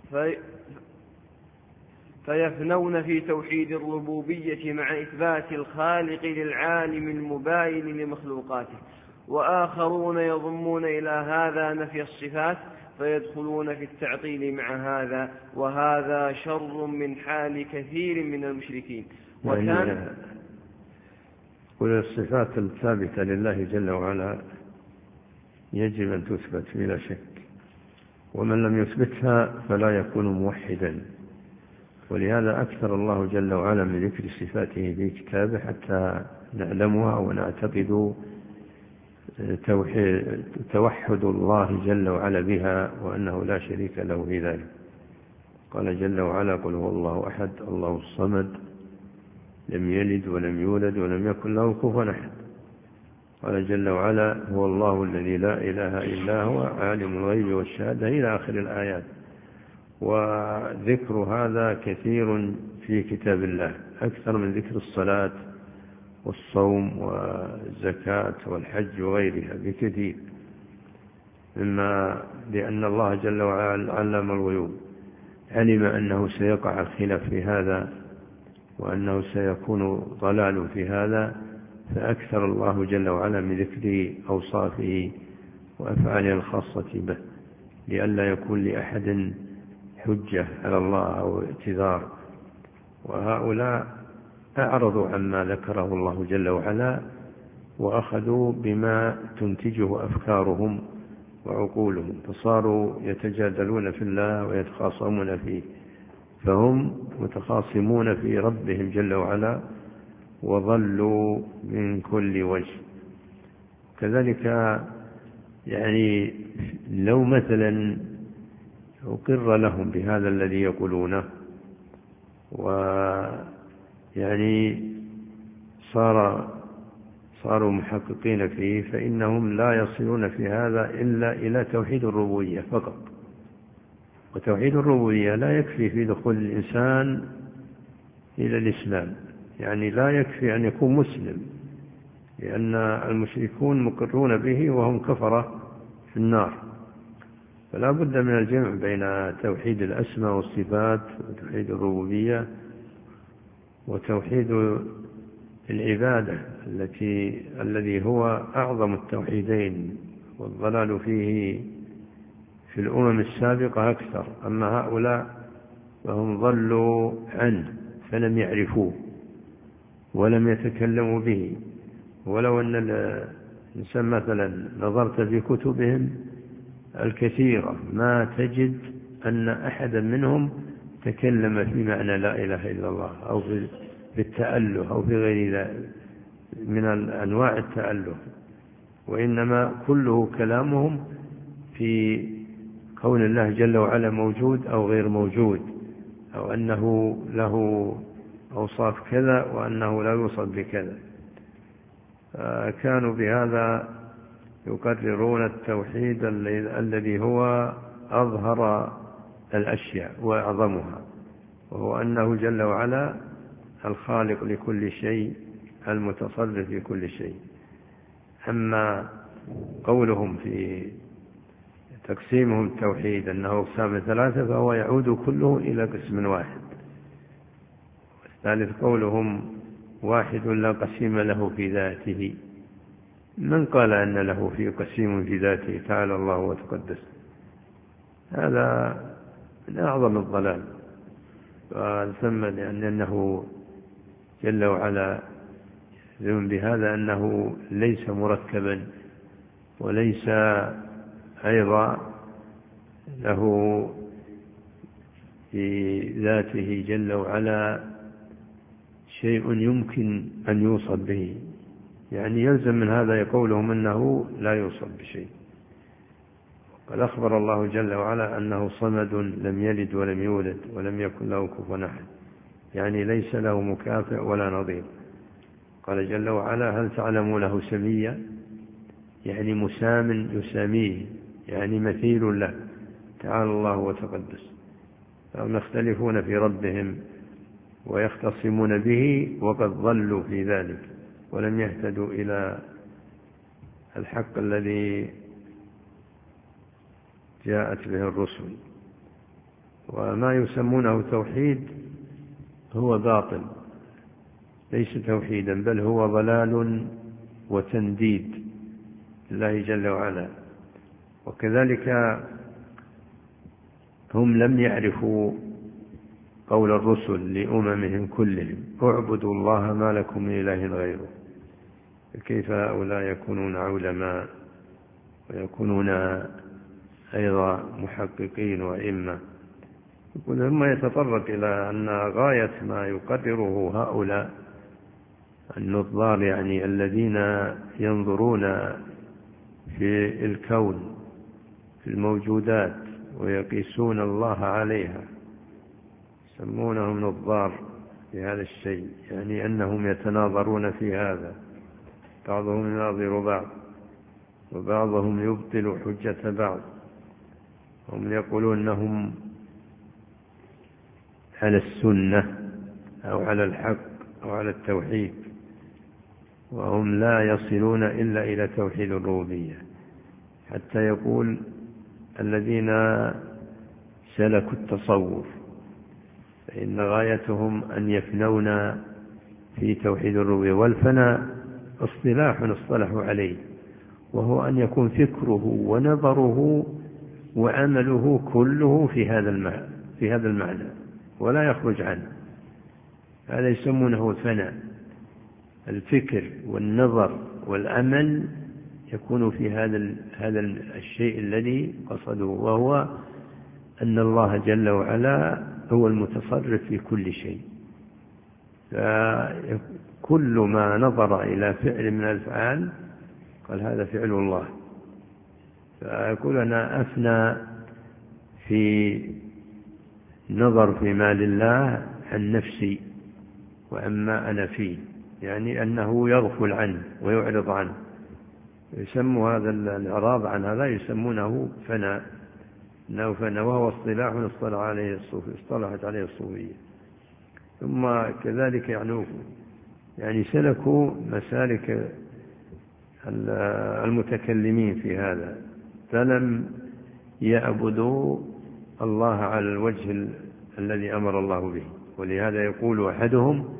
فيفنون في توحيد الربوبية مع إثبات الخالق للعالم المباين لمخلوقاته. وآخرون يضمون إلى هذا نفي الصفات فيدخلون في التعطيل مع هذا، وهذا شر من حال كثير من المشركين. وكان الصفات الثابتة لله جل وعلا يجب أن تثبت بلا شك، ومن لم يثبتها فلا يكون موحدا. ولهذا أكثر الله جل وعلا من ذكر صفاته في كتابه حتى نعلمها ونعتقد توحد الله جل وعلا بها، وأنه لا شريك له في ذلك. قال جل وعلا: قل هو الله أحد الله الصمد لم يلد ولم يولد ولم يكن له كفوا أحد. قال جل وعلا: هو الله الذي لا إله إلا هو عالم الغيب والشهادة، إلى آخر الآيات. وذكر هذا كثير في كتاب الله، أكثر من ذكر الصلاة والصوم والزكاة والحج وغيرها بكثير، مما لأن الله جل وعلا علم الغيوب، علم أنه سيقع الخلاف في هذا وأنه سيكون ضلال في هذا، فأكثر الله جل وعلا من ذكر أوصافه وأفعاله الخاصة به، لئلا يكون لأحد حجة على الله أو اعتذار. وهؤلاء أعرضوا عما ذكره الله جل وعلا وأخذوا بما تنتجه أفكارهم وعقولهم، فصاروا يتجادلون في الله ويتخاصمون فيه، فهم متخاصمون في ربهم جل وعلا وضلوا من كل وجه. كذلك يعني لو مثلا أقر لهم بهذا الذي يقولونه، ويعني صاروا محققين فيه، فإنهم لا يصلون في هذا إلا إلى توحيد الربوبية فقط. وتوحيد الربوبية لا يكفي في دخول الإنسان إلى الإسلام، يعني لا يكفي أن يكون مسلم، لأن المشركون مقرون به وهم كفرة في النار. فلا بد من الجمع بين توحيد الأسماء والصفات وتوحيد الربوبية وتوحيد العبادة الذي هو أعظم التوحيدين، والضلال فيه في في الأمم السابقة أكثر، أما هؤلاء فهم ضلوا عنه فلم يعرفوه ولم يتكلموا به. ولو أن الإنسان مثلا نظرت في كتبهم الكثيرة ما تجد أن أحدا منهم تكلم في معنى لا إله إلا الله أو في التأله أو في غير ذلك من أنواع التأله، وإنما كله كلامهم في كون الله جل وعلا موجود أو غير موجود، أو أنه له أوصاف كذا وأنه لا يوصف بكذا. كانوا بهذا يقررون التوحيد الذي هو أظهر الأشياء وأعظمها، وهو أنه جل وعلا الخالق لكل شيء المتصرف في كل شيء. أما قولهم في تقسيمهم التوحيد أنه أقسام ثلاثة فهو يعود كله إلى قسم واحد. والثالث قولهم واحد لا قسيم له في ذاته. من قال أن له في قسيم في ذاته؟ تعالى الله وتقدس. هذا من أعظم الضلال. ثم لأنه جل وعلا يلزم بهذا أنه ليس مركبا وليس أيضا له في ذاته جل وعلا شيء يمكن أن يوصف به، يعني يلزم من هذا قولهم أنه لا يوصف بشيء. قد أخبر الله جل وعلا أنه صمد لم يلد ولم يولد ولم يكن له كفوا أحد، يعني ليس له مكافئ ولا نظير. قال جل وعلا هل تعلم له سميا، يعني مسام يساميه، يعني مثيل له، تعالى الله وتقدس. فهم يختلفون في ربهم ويختصمون به وقد ضلوا في ذلك ولم يهتدوا إلى الحق الذي جاءت به الرسل. وما يسمونه توحيد هو باطل، ليس توحيدا، بل هو ضلال وتنديد لله جل وعلا. وكذلك هم لم يعرفوا قول الرسل لأممهم كلهم اعبدوا الله ما لكم من إله غيره. كيف هؤلاء يكونون علماء ويكونون أيضا محققين وإمة؟ ثم يتطرق إلى أن غاية ما يقرره هؤلاء النظار، يعني الذين ينظرون في الكون في الموجودات ويقيسون الله عليها، يسمونهم نظار في هذا الشيء، يعني أنهم يتناظرون في هذا، بعضهم يناظر بعض وبعضهم يبطل حجة بعض. هم يقولون أنهم على السنة أو على الحق أو على التوحيد، وهم لا يصلون إلا إلى توحيد الربوبية. حتى يقول الذين سلكوا التصوف فإن غايتهم أن يفنون في توحيد الربوبية، والفناء اصطلاح اصطلحوا عليه، وهو أن يكون فكره ونظره وعمله كله في هذا المعنى ولا يخرج عنه. هذا يسمونه الفناء. الفكر والنظر والعمل يكون في هذا الشيء الذي قصده، وهو أن الله جل وعلا هو المتصرف في كل شيء. فكل ما نظر إلى فعل من الأفعال قال هذا فعل الله. فيقول أنا أفنى في نظر في مال الله عن نفسي وعما أنا فيه، يعني أنه يغفل عنه ويعرض عنه. يسموا هذا الإعراض عن هذا يسمونه فناء، إنه فناء، وهو اصطلاح اصطلحت عليه الصوفية. ثم كذلك يعني سلكوا مسالك المتكلمين في هذا، فلم يعبدوا الله على الوجه الذي أمر الله به. ولهذا يقول أحدهم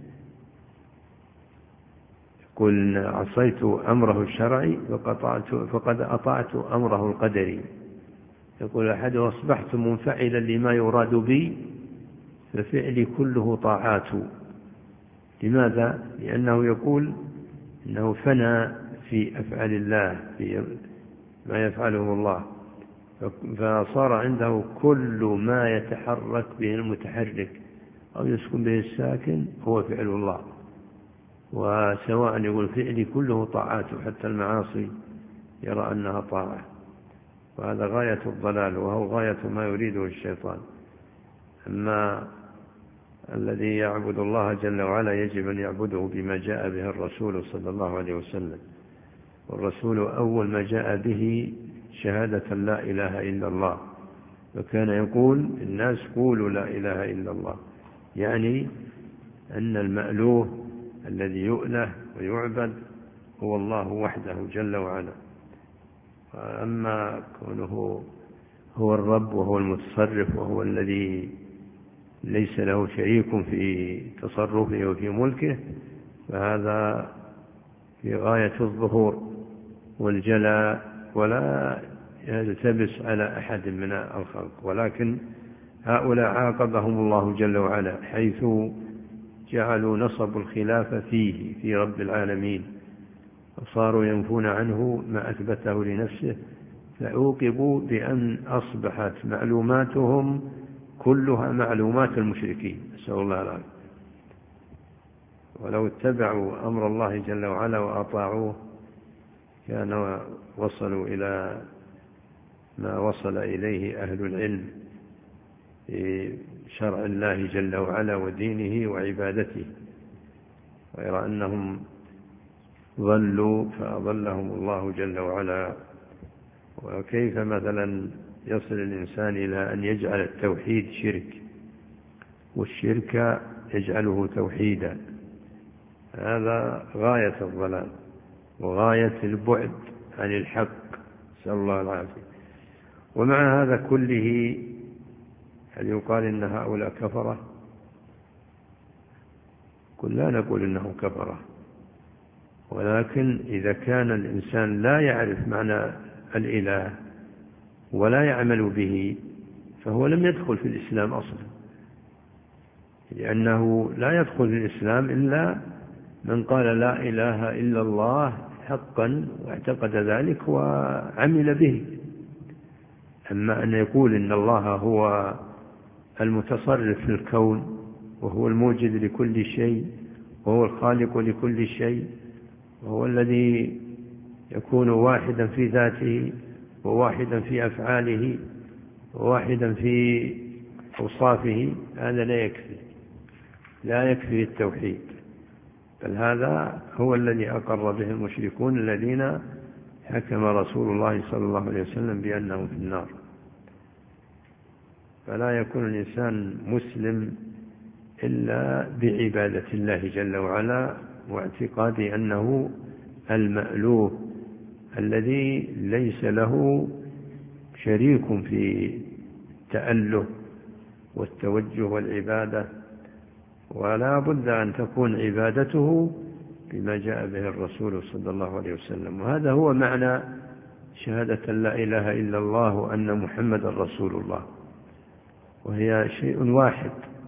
قل عصيت أمره الشرعي فقد أطعت أمره القدري. يقول أحد: أصبحت منفعلا لما يراد بي ففعلي كله طاعات. لماذا؟ لأنه يقول إنه فنى في أفعال الله، في ما يفعله الله، فصار عنده كل ما يتحرك به المتحرك أو يسكن به الساكن هو فعل الله. وسواء يقول فعلي كله طاعات، حتى المعاصي يرى أنها طاعة، وهذا غاية الضلال، وهو غاية ما يريده الشيطان. أما الذي يعبد الله جل وعلا يجب أن يعبده بما جاء به الرسول صلى الله عليه وسلم. والرسول أول ما جاء به شهادة لا إله إلا الله، وكان يقول: الناس قولوا لا إله إلا الله، يعني أن المألوه الذي يؤله ويعبد هو الله وحده جل وعلا. أما كونه هو الرب وهو المتصرف وهو الذي ليس له شريك في تصرفه وفي ملكه، فهذا في غاية الظهور والجلاء، ولا يلتبس على أحد من الخلق. ولكن هؤلاء عاقبهم الله جل وعلا، حيث جعلوا نصب الخلافة فيه في رب العالمين، وصاروا ينفون عنه ما أثبته لنفسه، فعوقبوا بأن أصبحت معلوماتهم كلها معلومات المشركين، نسأل الله العافية. ولو اتبعوا أمر الله جل وعلا وأطاعوه كان وصلوا إلى ما وصل إليه أهل العلم في شرع الله جل وعلا ودينه وعبادته، غير أنهم ضلوا فأضلهم الله جل وعلا. وكيف مثلا يصل الإنسان إلى أن يجعل التوحيد شرك، والشرك يجعله توحيدا؟ هذا غاية الضلال وغاية البعد عن الحق، نسأل الله العافية. ومع هذا كله هل يقال إن هؤلاء كفرة؟ لا نقول إنهم كفرة، ولكن إذا كان الإنسان لا يعرف معنى الإله ولا يعمل به فهو لم يدخل في الإسلام أصلا، لأنه لا يدخل في الإسلام إلا من قال لا إله إلا الله حقا واعتقد ذلك وعمل به. أما أن يقول إن الله هو المتصرف في الكون وهو الموجد لكل شيء وهو الخالق لكل شيء وهو الذي يكون واحدا في ذاته وواحدا في أفعاله وواحدا في أوصافه، هذا لا يكفي التوحيد، بل هذا هو الذي أقر به المشركون الذين حكم رسول الله صلى الله عليه وسلم بأنهم في النار. فلا يكون الإنسان مسلم إلا بعبادة الله جل وعلا واعتقاد أنه المألوه الذي ليس له شريك في التأله والتوجه والعبادة، ولا بد أن تكون عبادته بما جاء به الرسول صلى الله عليه وسلم. وهذا هو معنى شهادة لا إله إلا الله وأن محمد رسول الله، وهي شيء واحد.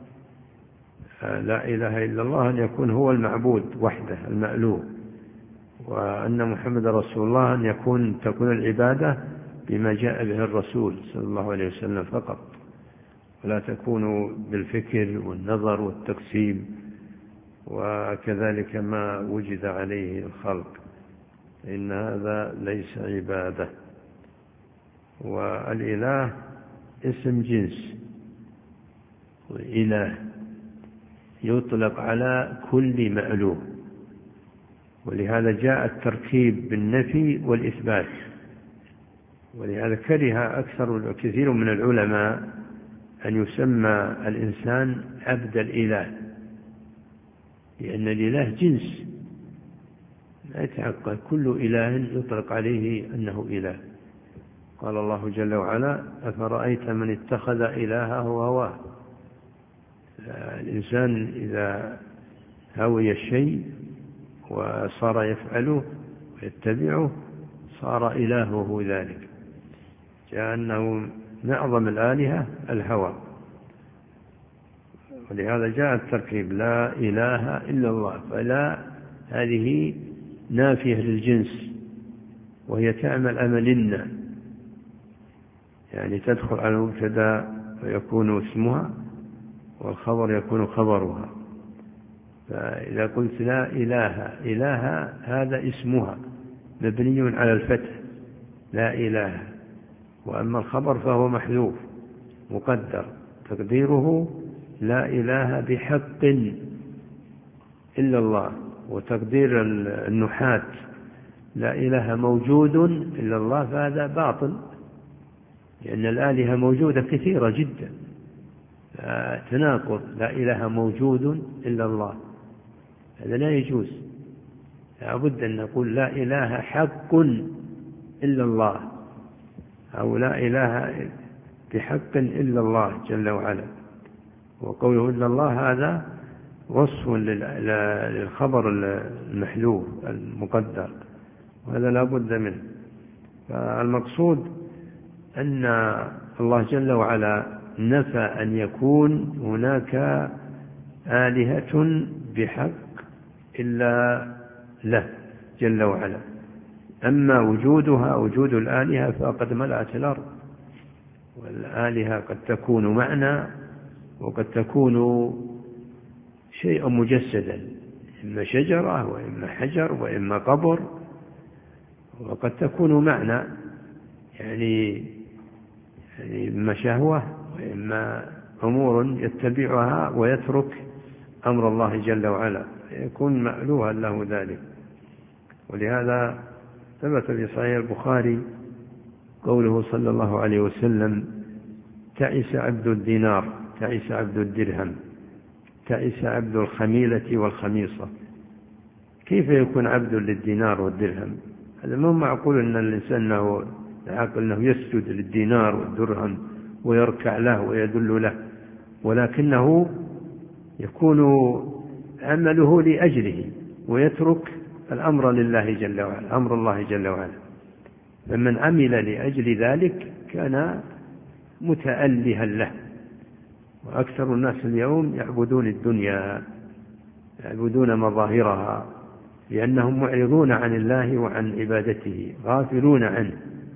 لا إله إلا الله أن يكون هو المعبود وحده المألوه، وأن محمد رسول الله أن تكون العبادة بما جاء به الرسول صلى الله عليه وسلم فقط، ولا تكون بالفكر والنظر والتقسيم وكذلك ما وجد عليه الخلق، إن هذا ليس عبادة. والإله اسم جنس، وإله يطلق على كل مألوه، ولهذا جاء التركيب بالنفي والإثبات. ولهذا كره كثير من العلماء أن يسمى الإنسان عبد الإله، لأن الإله جنس لا يتعقل، كل إله يطلق عليه أنه إله. قال الله جل وعلا: أفرأيت من اتخذ إلهه هواه. الإنسان إذا هوي الشيء وصار يفعله ويتبعه صار إلهه ذلك. كأنه أعظم الآلهة الهوى، ولهذا جاء التركيب لا إله إلا الله. فلا هذه نافية للجنس، وهي تعمل أملنا، يعني تدخل على المبتدا ويكون اسمها، والخبر يكون خبرها. فإذا قلت لا إله هذا اسمها مبني على الفتح لا إله، وأما الخبر فهو محذوف مقدر تقديره لا إله بحق إلا الله. وتقدير النحاة لا إله موجود إلا الله فهذا باطل، لأن الآلهة موجودة كثيرة جدا، تناقض لا إله موجود إلا الله، هذا لا يجوز. لابد أن نقول لا إله حق إلا الله، أو لا إله بحق إلا الله جل وعلا. وقوله إلا الله هذا وصف للخبر المحذوف المقدر، وهذا لا بد منه. فالمقصود أن الله جل وعلا نفى أن يكون هناك آلهة بحق إلا له جل وعلا. أما وجودها وجود الآلهة فقد ملأت الأرض، والآلهة قد تكون معنى وقد تكون شيئا مجسدا، إما شجرة وإما حجر وإما قبر، وقد تكون معنى يعني إما شهوة وإما أمور يتبعها ويترك أمر الله جل وعلا، يكون مألوها له ذلك. ولهذا ثبت في صحيح البخاري قوله صلى الله عليه وسلم تعس عبد الدينار، تعس عبد الدرهم، تعس عبد الخميلة والخميصة. كيف يكون عبد للدينار والدرهم؟ هذا مو معقول أن الإنسان العاقل أنه يسجد للدينار والدرهم ويركع له ويدل له، ولكنه يكون عمله لأجله ويترك الأمر لله جل وعلا، أمر الله جل وعلا. فمن عمل لأجل ذلك كان متألها له. وأكثر الناس اليوم يعبدون الدنيا، يعبدون مظاهرها، لأنهم معرضون عن الله وعن عبادته، غافلون عنه،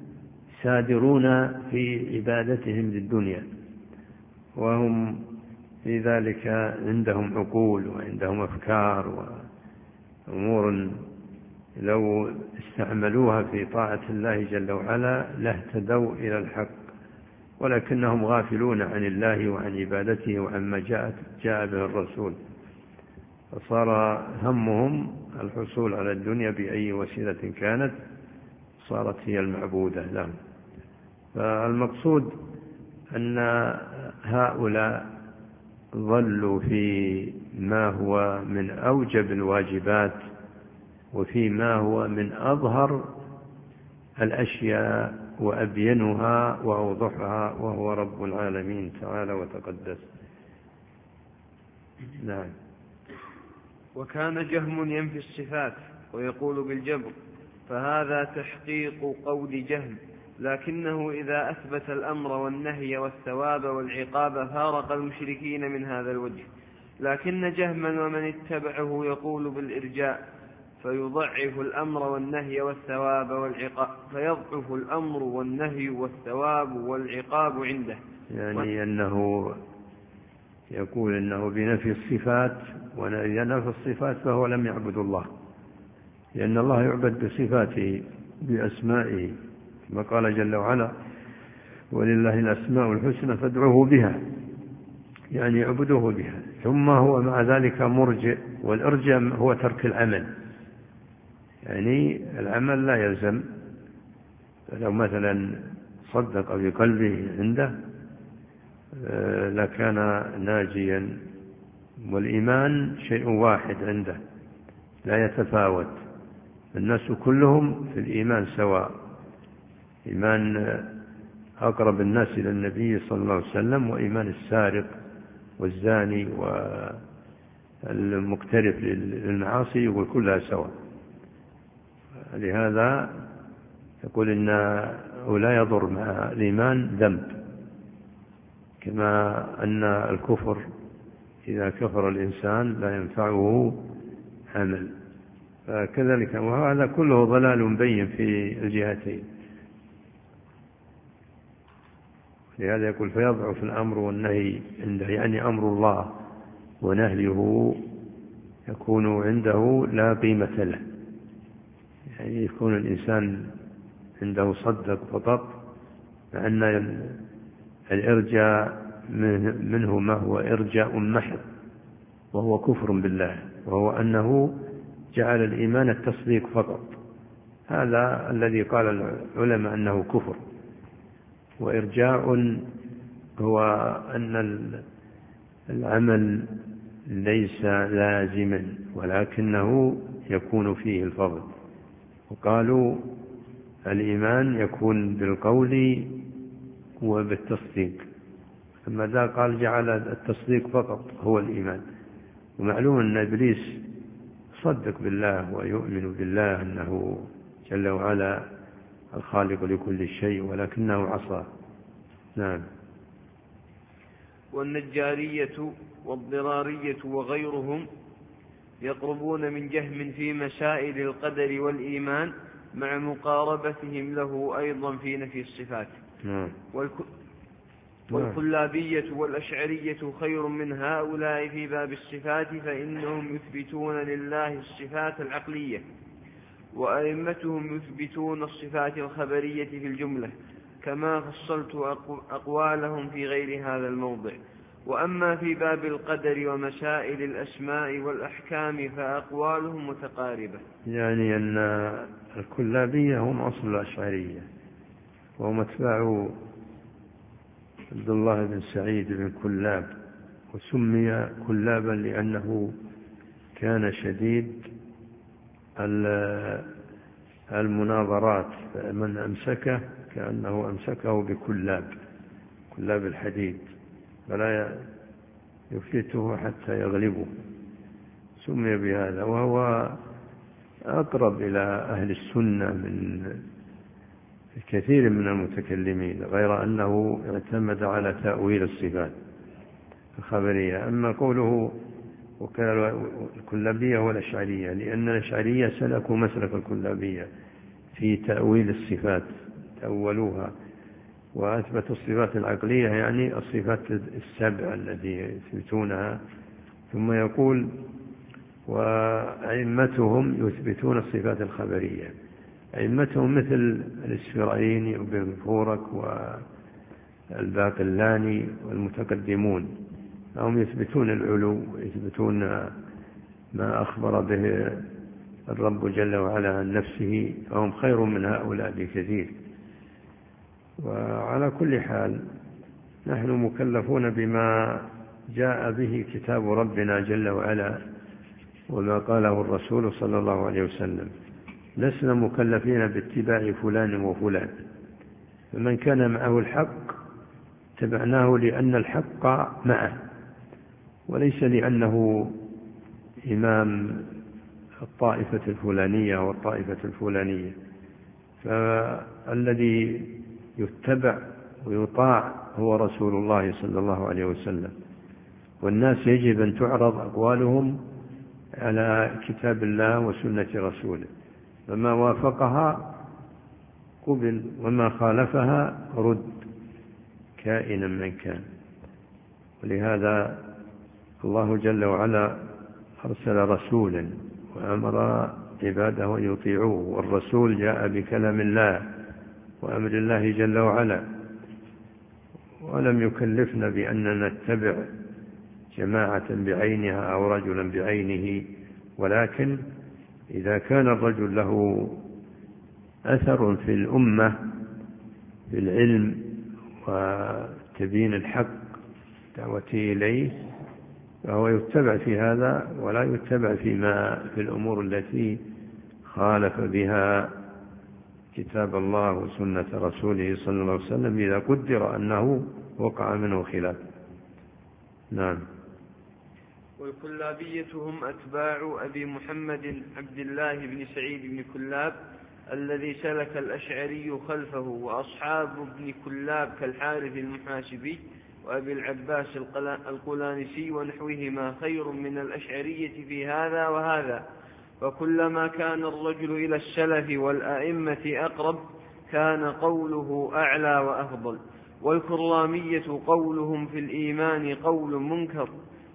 سادرون في عبادتهم للدنيا، وهم في ذلك عندهم عقول وعندهم أفكار وأمور لو استعملوها في طاعة الله جل وعلا لاهتدوا إلى الحق، ولكنهم غافلون عن الله وعن عبادته وعما جاء به الرسول، فصار همهم الحصول على الدنيا بأي وسيلة كانت، صارت هي المعبودة لهم. فالمقصود أن هؤلاء ظلوا في ما هو من أوجب الواجبات وفي ما هو من أظهر الأشياء وأبينها وأوضحها، وهو رب العالمين تعالى وتقدس. نعم. وكان جهم ينفي الصفات ويقول بالجبر، فهذا تحقيق قول جهم، لكنه إذا أثبت الأمر والنهي والثواب والعقاب فارق المشركين من هذا الوجه. لكن جهما ومن اتبعه يقول بالإرجاء، فيضعف الأمر والنهي والثواب والعقاب، فيضعف الأمر والنهي والثواب والعقاب عنده. يعني أنه يقول أنه بنفي الصفات، وإذا نفي الصفات فهو لم يعبد الله، لأن الله يعبد بصفاته بأسمائه، كما قال جل وعلا ولله الأسماء الحسنى فادعوه بها، يعني يعبدوه بها. ثم هو مع ذلك مرجئ، والإرجاء هو ترك العمل، يعني العمل لا يلزم. لو مثلا صدق بقلبه عنده لكان ناجيا، والإيمان شيء واحد عنده لا يتفاوت، الناس كلهم في الإيمان سواء. إيمان أقرب الناس إلى النبي صلى الله عليه وسلم وإيمان السارق والزاني والمقترف للمعاصي يقول كلها سواء. لهذا يقول إنه لا يضر مع الإيمان ذنب، كما أن الكفر إذا كفر الإنسان لا ينفعه عمل، فكذلك وهذا كله ضلال بين في الجهتين. لهذا يقول فيضعف الأمر والنهي عنده، يعني أمر الله ونهيه يكون عنده لا قيمة له، يعني يكون الإنسان عنده صدق فقط، مع أن الإرجاء منه ما هو إرجاء محض وهو كفر بالله، وهو أنه جعل الإيمان التصديق فقط. هذا الذي قال العلماء أنه كفر. وإرجاء هو أن العمل ليس لازما ولكنه يكون فيه الفضل. وقالوا الإيمان يكون بالقول وبالتصديق، أما ذا قال جعل التصديق فقط هو الإيمان. ومعلوم أن إبليس صدق بالله ويؤمن بالله أنه جل وعلا الخالق لكل شيء، ولكنه عصى. نعم. والنجارية والضرارية وغيرهم يقربون من جهم في مسائل القدر والإيمان مع مقاربتهم له أيضا في نفي الصفات. والكلابية والأشعرية خير من هؤلاء في باب الصفات، فإنهم يثبتون لله الصفات العقلية، وأئمتهم يثبتون الصفات الخبرية في الجملة، كما فصلت أقوالهم في غير هذا الموضع. وأما في باب القدر ومسائل الأسماء والأحكام فأقوالهم متقاربة. يعني أن الكلابية هم أصل الأشعرية، وهم اتباع عبد الله بن سعيد بن كلاب، وسمي كلابا لأنه كان شديد المناظرات، فمن أمسكه كأنه أمسكه بكلاب الحديد، فلا يفلته حتى يغلبه، سمي بهذا. وهو أقرب إلى أهل السنة من كثير من المتكلمين، غير أنه اعتمد على تأويل الصفات الخبرية. أما قوله الكلابية والأشعرية، لأن الأشعرية سلكوا مسلك الكلابية في تأويل الصفات، تأولوها وأثبتوا الصفات العقلية، يعني الصفات السبع التي يثبتونها. ثم يقول وأئمتهم يثبتون الصفات الخبرية. أئمتهم مثل الإسفرايني وابن فورك والباقلاني والمتقدمون، هم يثبتون العلو ويثبتون ما أخبر به الرب جل وعلا عن نفسه، فهم خير من هؤلاء بكثير. وعلى كل حال نحن مكلفون بما جاء به كتاب ربنا جل وعلا وما قاله الرسول صلى الله عليه وسلم، لسنا مكلفين باتباع فلان وفلان. فمن كان معه الحق تبعناه لأن الحق معه، وليس لأنه إمام الطائفة الفلانية والطائفة الفلانية. فالذي يتبع ويطاع هو رسول الله صلى الله عليه وسلم، والناس يجب أن تعرض أقوالهم على كتاب الله وسنة رسوله، فما وافقها قبل وما خالفها رد كائنا من كان. ولهذا الله جل وعلا أرسل رسولا وأمر عباده أن يطيعوه، والرسول جاء بكلام الله وأمر الله جل وعلا، ولم يكلفنا بأننا نتبع جماعة بعينها أو رجلا بعينه، ولكن إذا كان الرجل له أثر في الأمة بالعلم وتبيين الحق دعوته إليه فهو يتبع في هذا، ولا يتبع فيما في الأمور التي خالف بها كتاب الله وسنة رسوله صلى الله عليه وسلم، إذا قدر أنه وقع منه خلاف. نعم. والكلابية هم أتباع أبي محمد عبد الله بن سعيد بن كلاب الذي سلك الأشعري خلفه، وأصحاب ابن كلاب كالحارث المحاسبي وأبي العباس القلانسي ونحوهما خير من الأشعرية في هذا وهذا، وكلما كان الرجل إلى السلف والأئمة أقرب كان قوله أعلى وأفضل. والكرامية قولهم في الإيمان قول منكر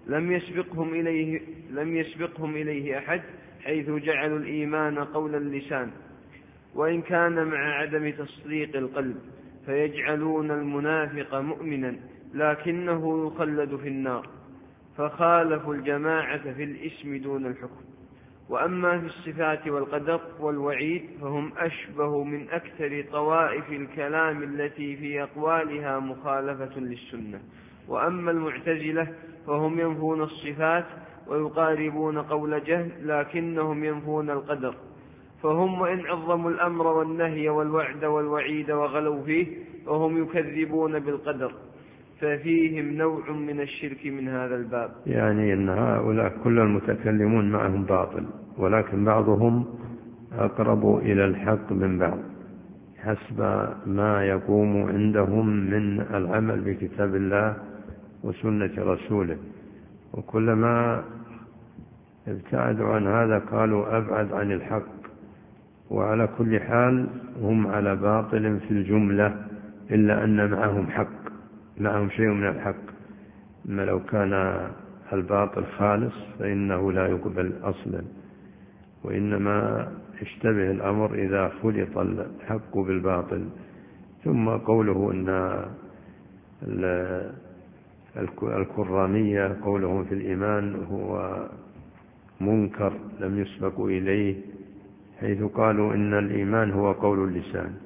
لم يسبقهم إليه أحد، حيث جعلوا الإيمان قول اللسان وإن كان مع عدم تصديق القلب، فيجعلون المنافق مؤمنا لكنه يخلد في النار، فخالفوا الجماعة في الاسم دون الحكم. وأما في الصفات والقدر والوعيد فهم أشبه من أكثر طوائف الكلام التي في أقوالها مخالفة للسنة. وأما المعتزلة فهم ينفون الصفات ويقاربون قول جهل، لكنهم ينفون القدر، فهم وإن عظموا الأمر والنهي والوعد والوعيد وغلوا فيه وهم يكذبون بالقدر، ففيهم نوع من الشرك من هذا الباب. يعني أن هؤلاء كل المتكلمون معهم باطل، ولكن بعضهم أقرب إلى الحق من بعض حسب ما يقوم عندهم من العمل بكتاب الله وسنة رسوله، وكلما ابتعدوا عن هذا قالوا أبعد عن الحق. وعلى كل حال هم على باطل في الجملة، إلا أن معهم حق، معهم شيء من الحق. أما لو كان الباطل خالص فإنه لا يقبل أصلا، وإنما يشتبه الأمر إذا خلط الحق بالباطل. ثم قوله أن الكرامية قولهم في الإيمان هو منكر لم يسبقوا إليه، حيث قالوا إن الإيمان هو قول اللسان.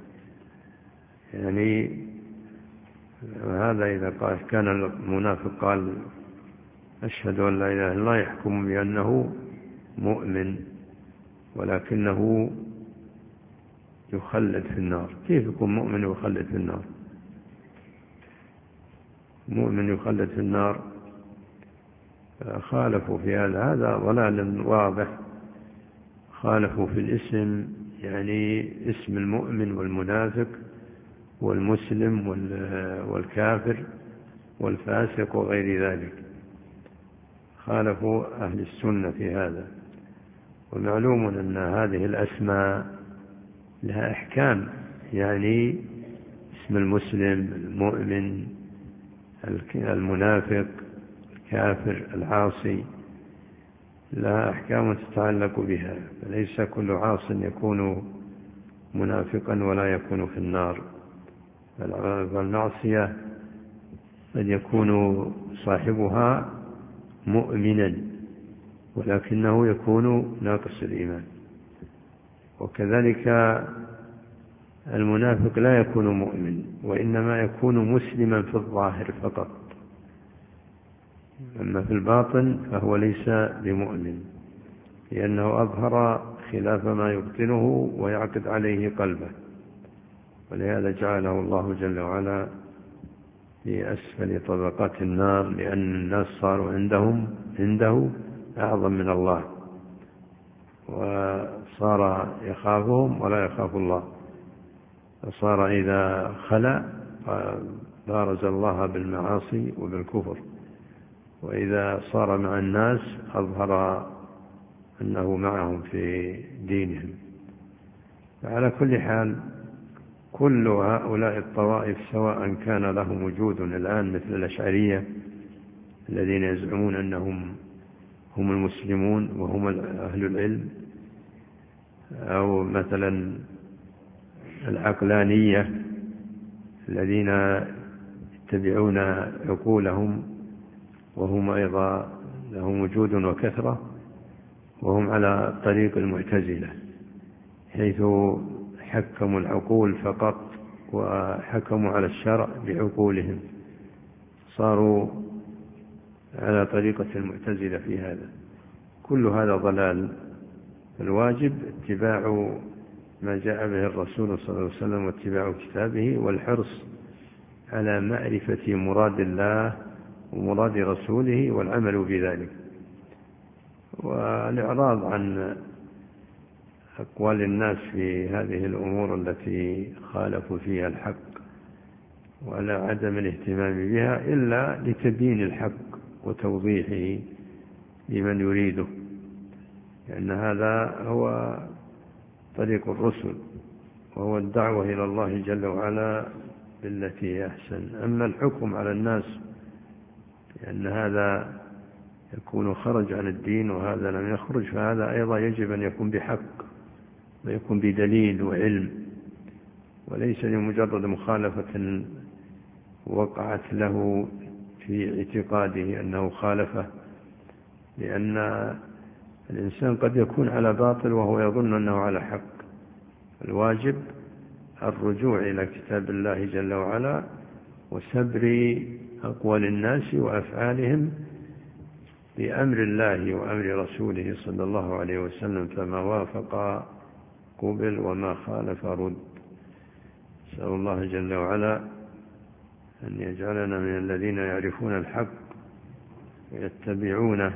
يعني هذا إذا كان المنافق قال أشهد أن لا إله إلا الله يحكم بأنه مؤمن، ولكنه يخلد في النار. كيف يكون مؤمن ويخلد في النار؟ مؤمن يخلد في النار، خالفوا في هذا ضلال واضح. خالفوا في الاسم، يعني اسم المؤمن والمنافق والمسلم والكافر والفاسق وغير ذلك، خالفوا أهل السنة في هذا. ومعلوم أن هذه الأسماء لها أحكام، يعني اسم المسلم، المؤمن، المنافق، الكافر، العاصي، لها أحكام تتعلق بها، فليس كل عاص يكون منافقا ولا يكون في النار. فالمعصية قد يكون صاحبها مؤمنا ولكنه يكون ناقص الإيمان، وكذلك المنافق لا يكون مؤمن وإنما يكون مسلما في الظاهر فقط، أما في الباطن فهو ليس بمؤمن، لأنه أظهر خلاف ما يبطنه ويعقد عليه قلبه. ولهذا جعله الله جل وعلا في أسفل طبقات النار، لأن الناس صاروا عنده أعظم من الله، وصار يخافهم ولا يخاف الله، فصار إذا خلى بارز الله بالمعاصي وبالكفر، وإذا صار مع الناس أظهر أنه معهم في دينهم. فعلى كل حال كل هؤلاء الطوائف سواء كان لهم وجود الآن مثل الأشعرية الذين يزعمون أنهم هم المسلمون وهم أهل العلم، أو مثلا العقلانية الذين يتبعون عقولهم وهم أيضا لهم وجود وكثرة، وهم على طريق المعتزلة حيث حكموا العقول فقط وحكموا على الشرع بعقولهم، صاروا على طريقة المعتزلة في هذا. كل هذا ضلال. الواجب اتباع ما جاء به الرسول صلى الله عليه وسلم واتباع كتابه، والحرص على معرفة مراد الله ومراد رسوله والعمل بذلك، والإعراض عن أقوال الناس في هذه الأمور التي خالفوا فيها الحق وعلى عدم الاهتمام بها إلا لتبيين الحق وتوضيحه لمن يريده، لأن هذا هو طريق الرسل، وهو الدعوة إلى الله جل وعلا بالتي هي أحسن. أما الحكم على الناس لأن هذا يكون خرج عن الدين وهذا لم يخرج، فهذا أيضا يجب أن يكون بحق ويكون بدليل وعلم، وليس لمجرد مخالفة وقعت له في اعتقاده أنه خالفه، لأن الإنسان قد يكون على باطل وهو يظن أنه على حق. الواجب الرجوع إلى كتاب الله جل وعلا وسبر أقوال الناس وأفعالهم بأمر الله وأمر رسوله صلى الله عليه وسلم، فما وافق قبل وما خالف رد. نسأل الله جل وعلا أن يجعلنا من الذين يعرفون الحق ويتبعونه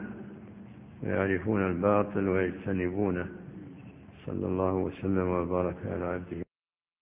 ويعرفون الباطل ويجتنبونه. صلى الله وسلم وبارك على عبده.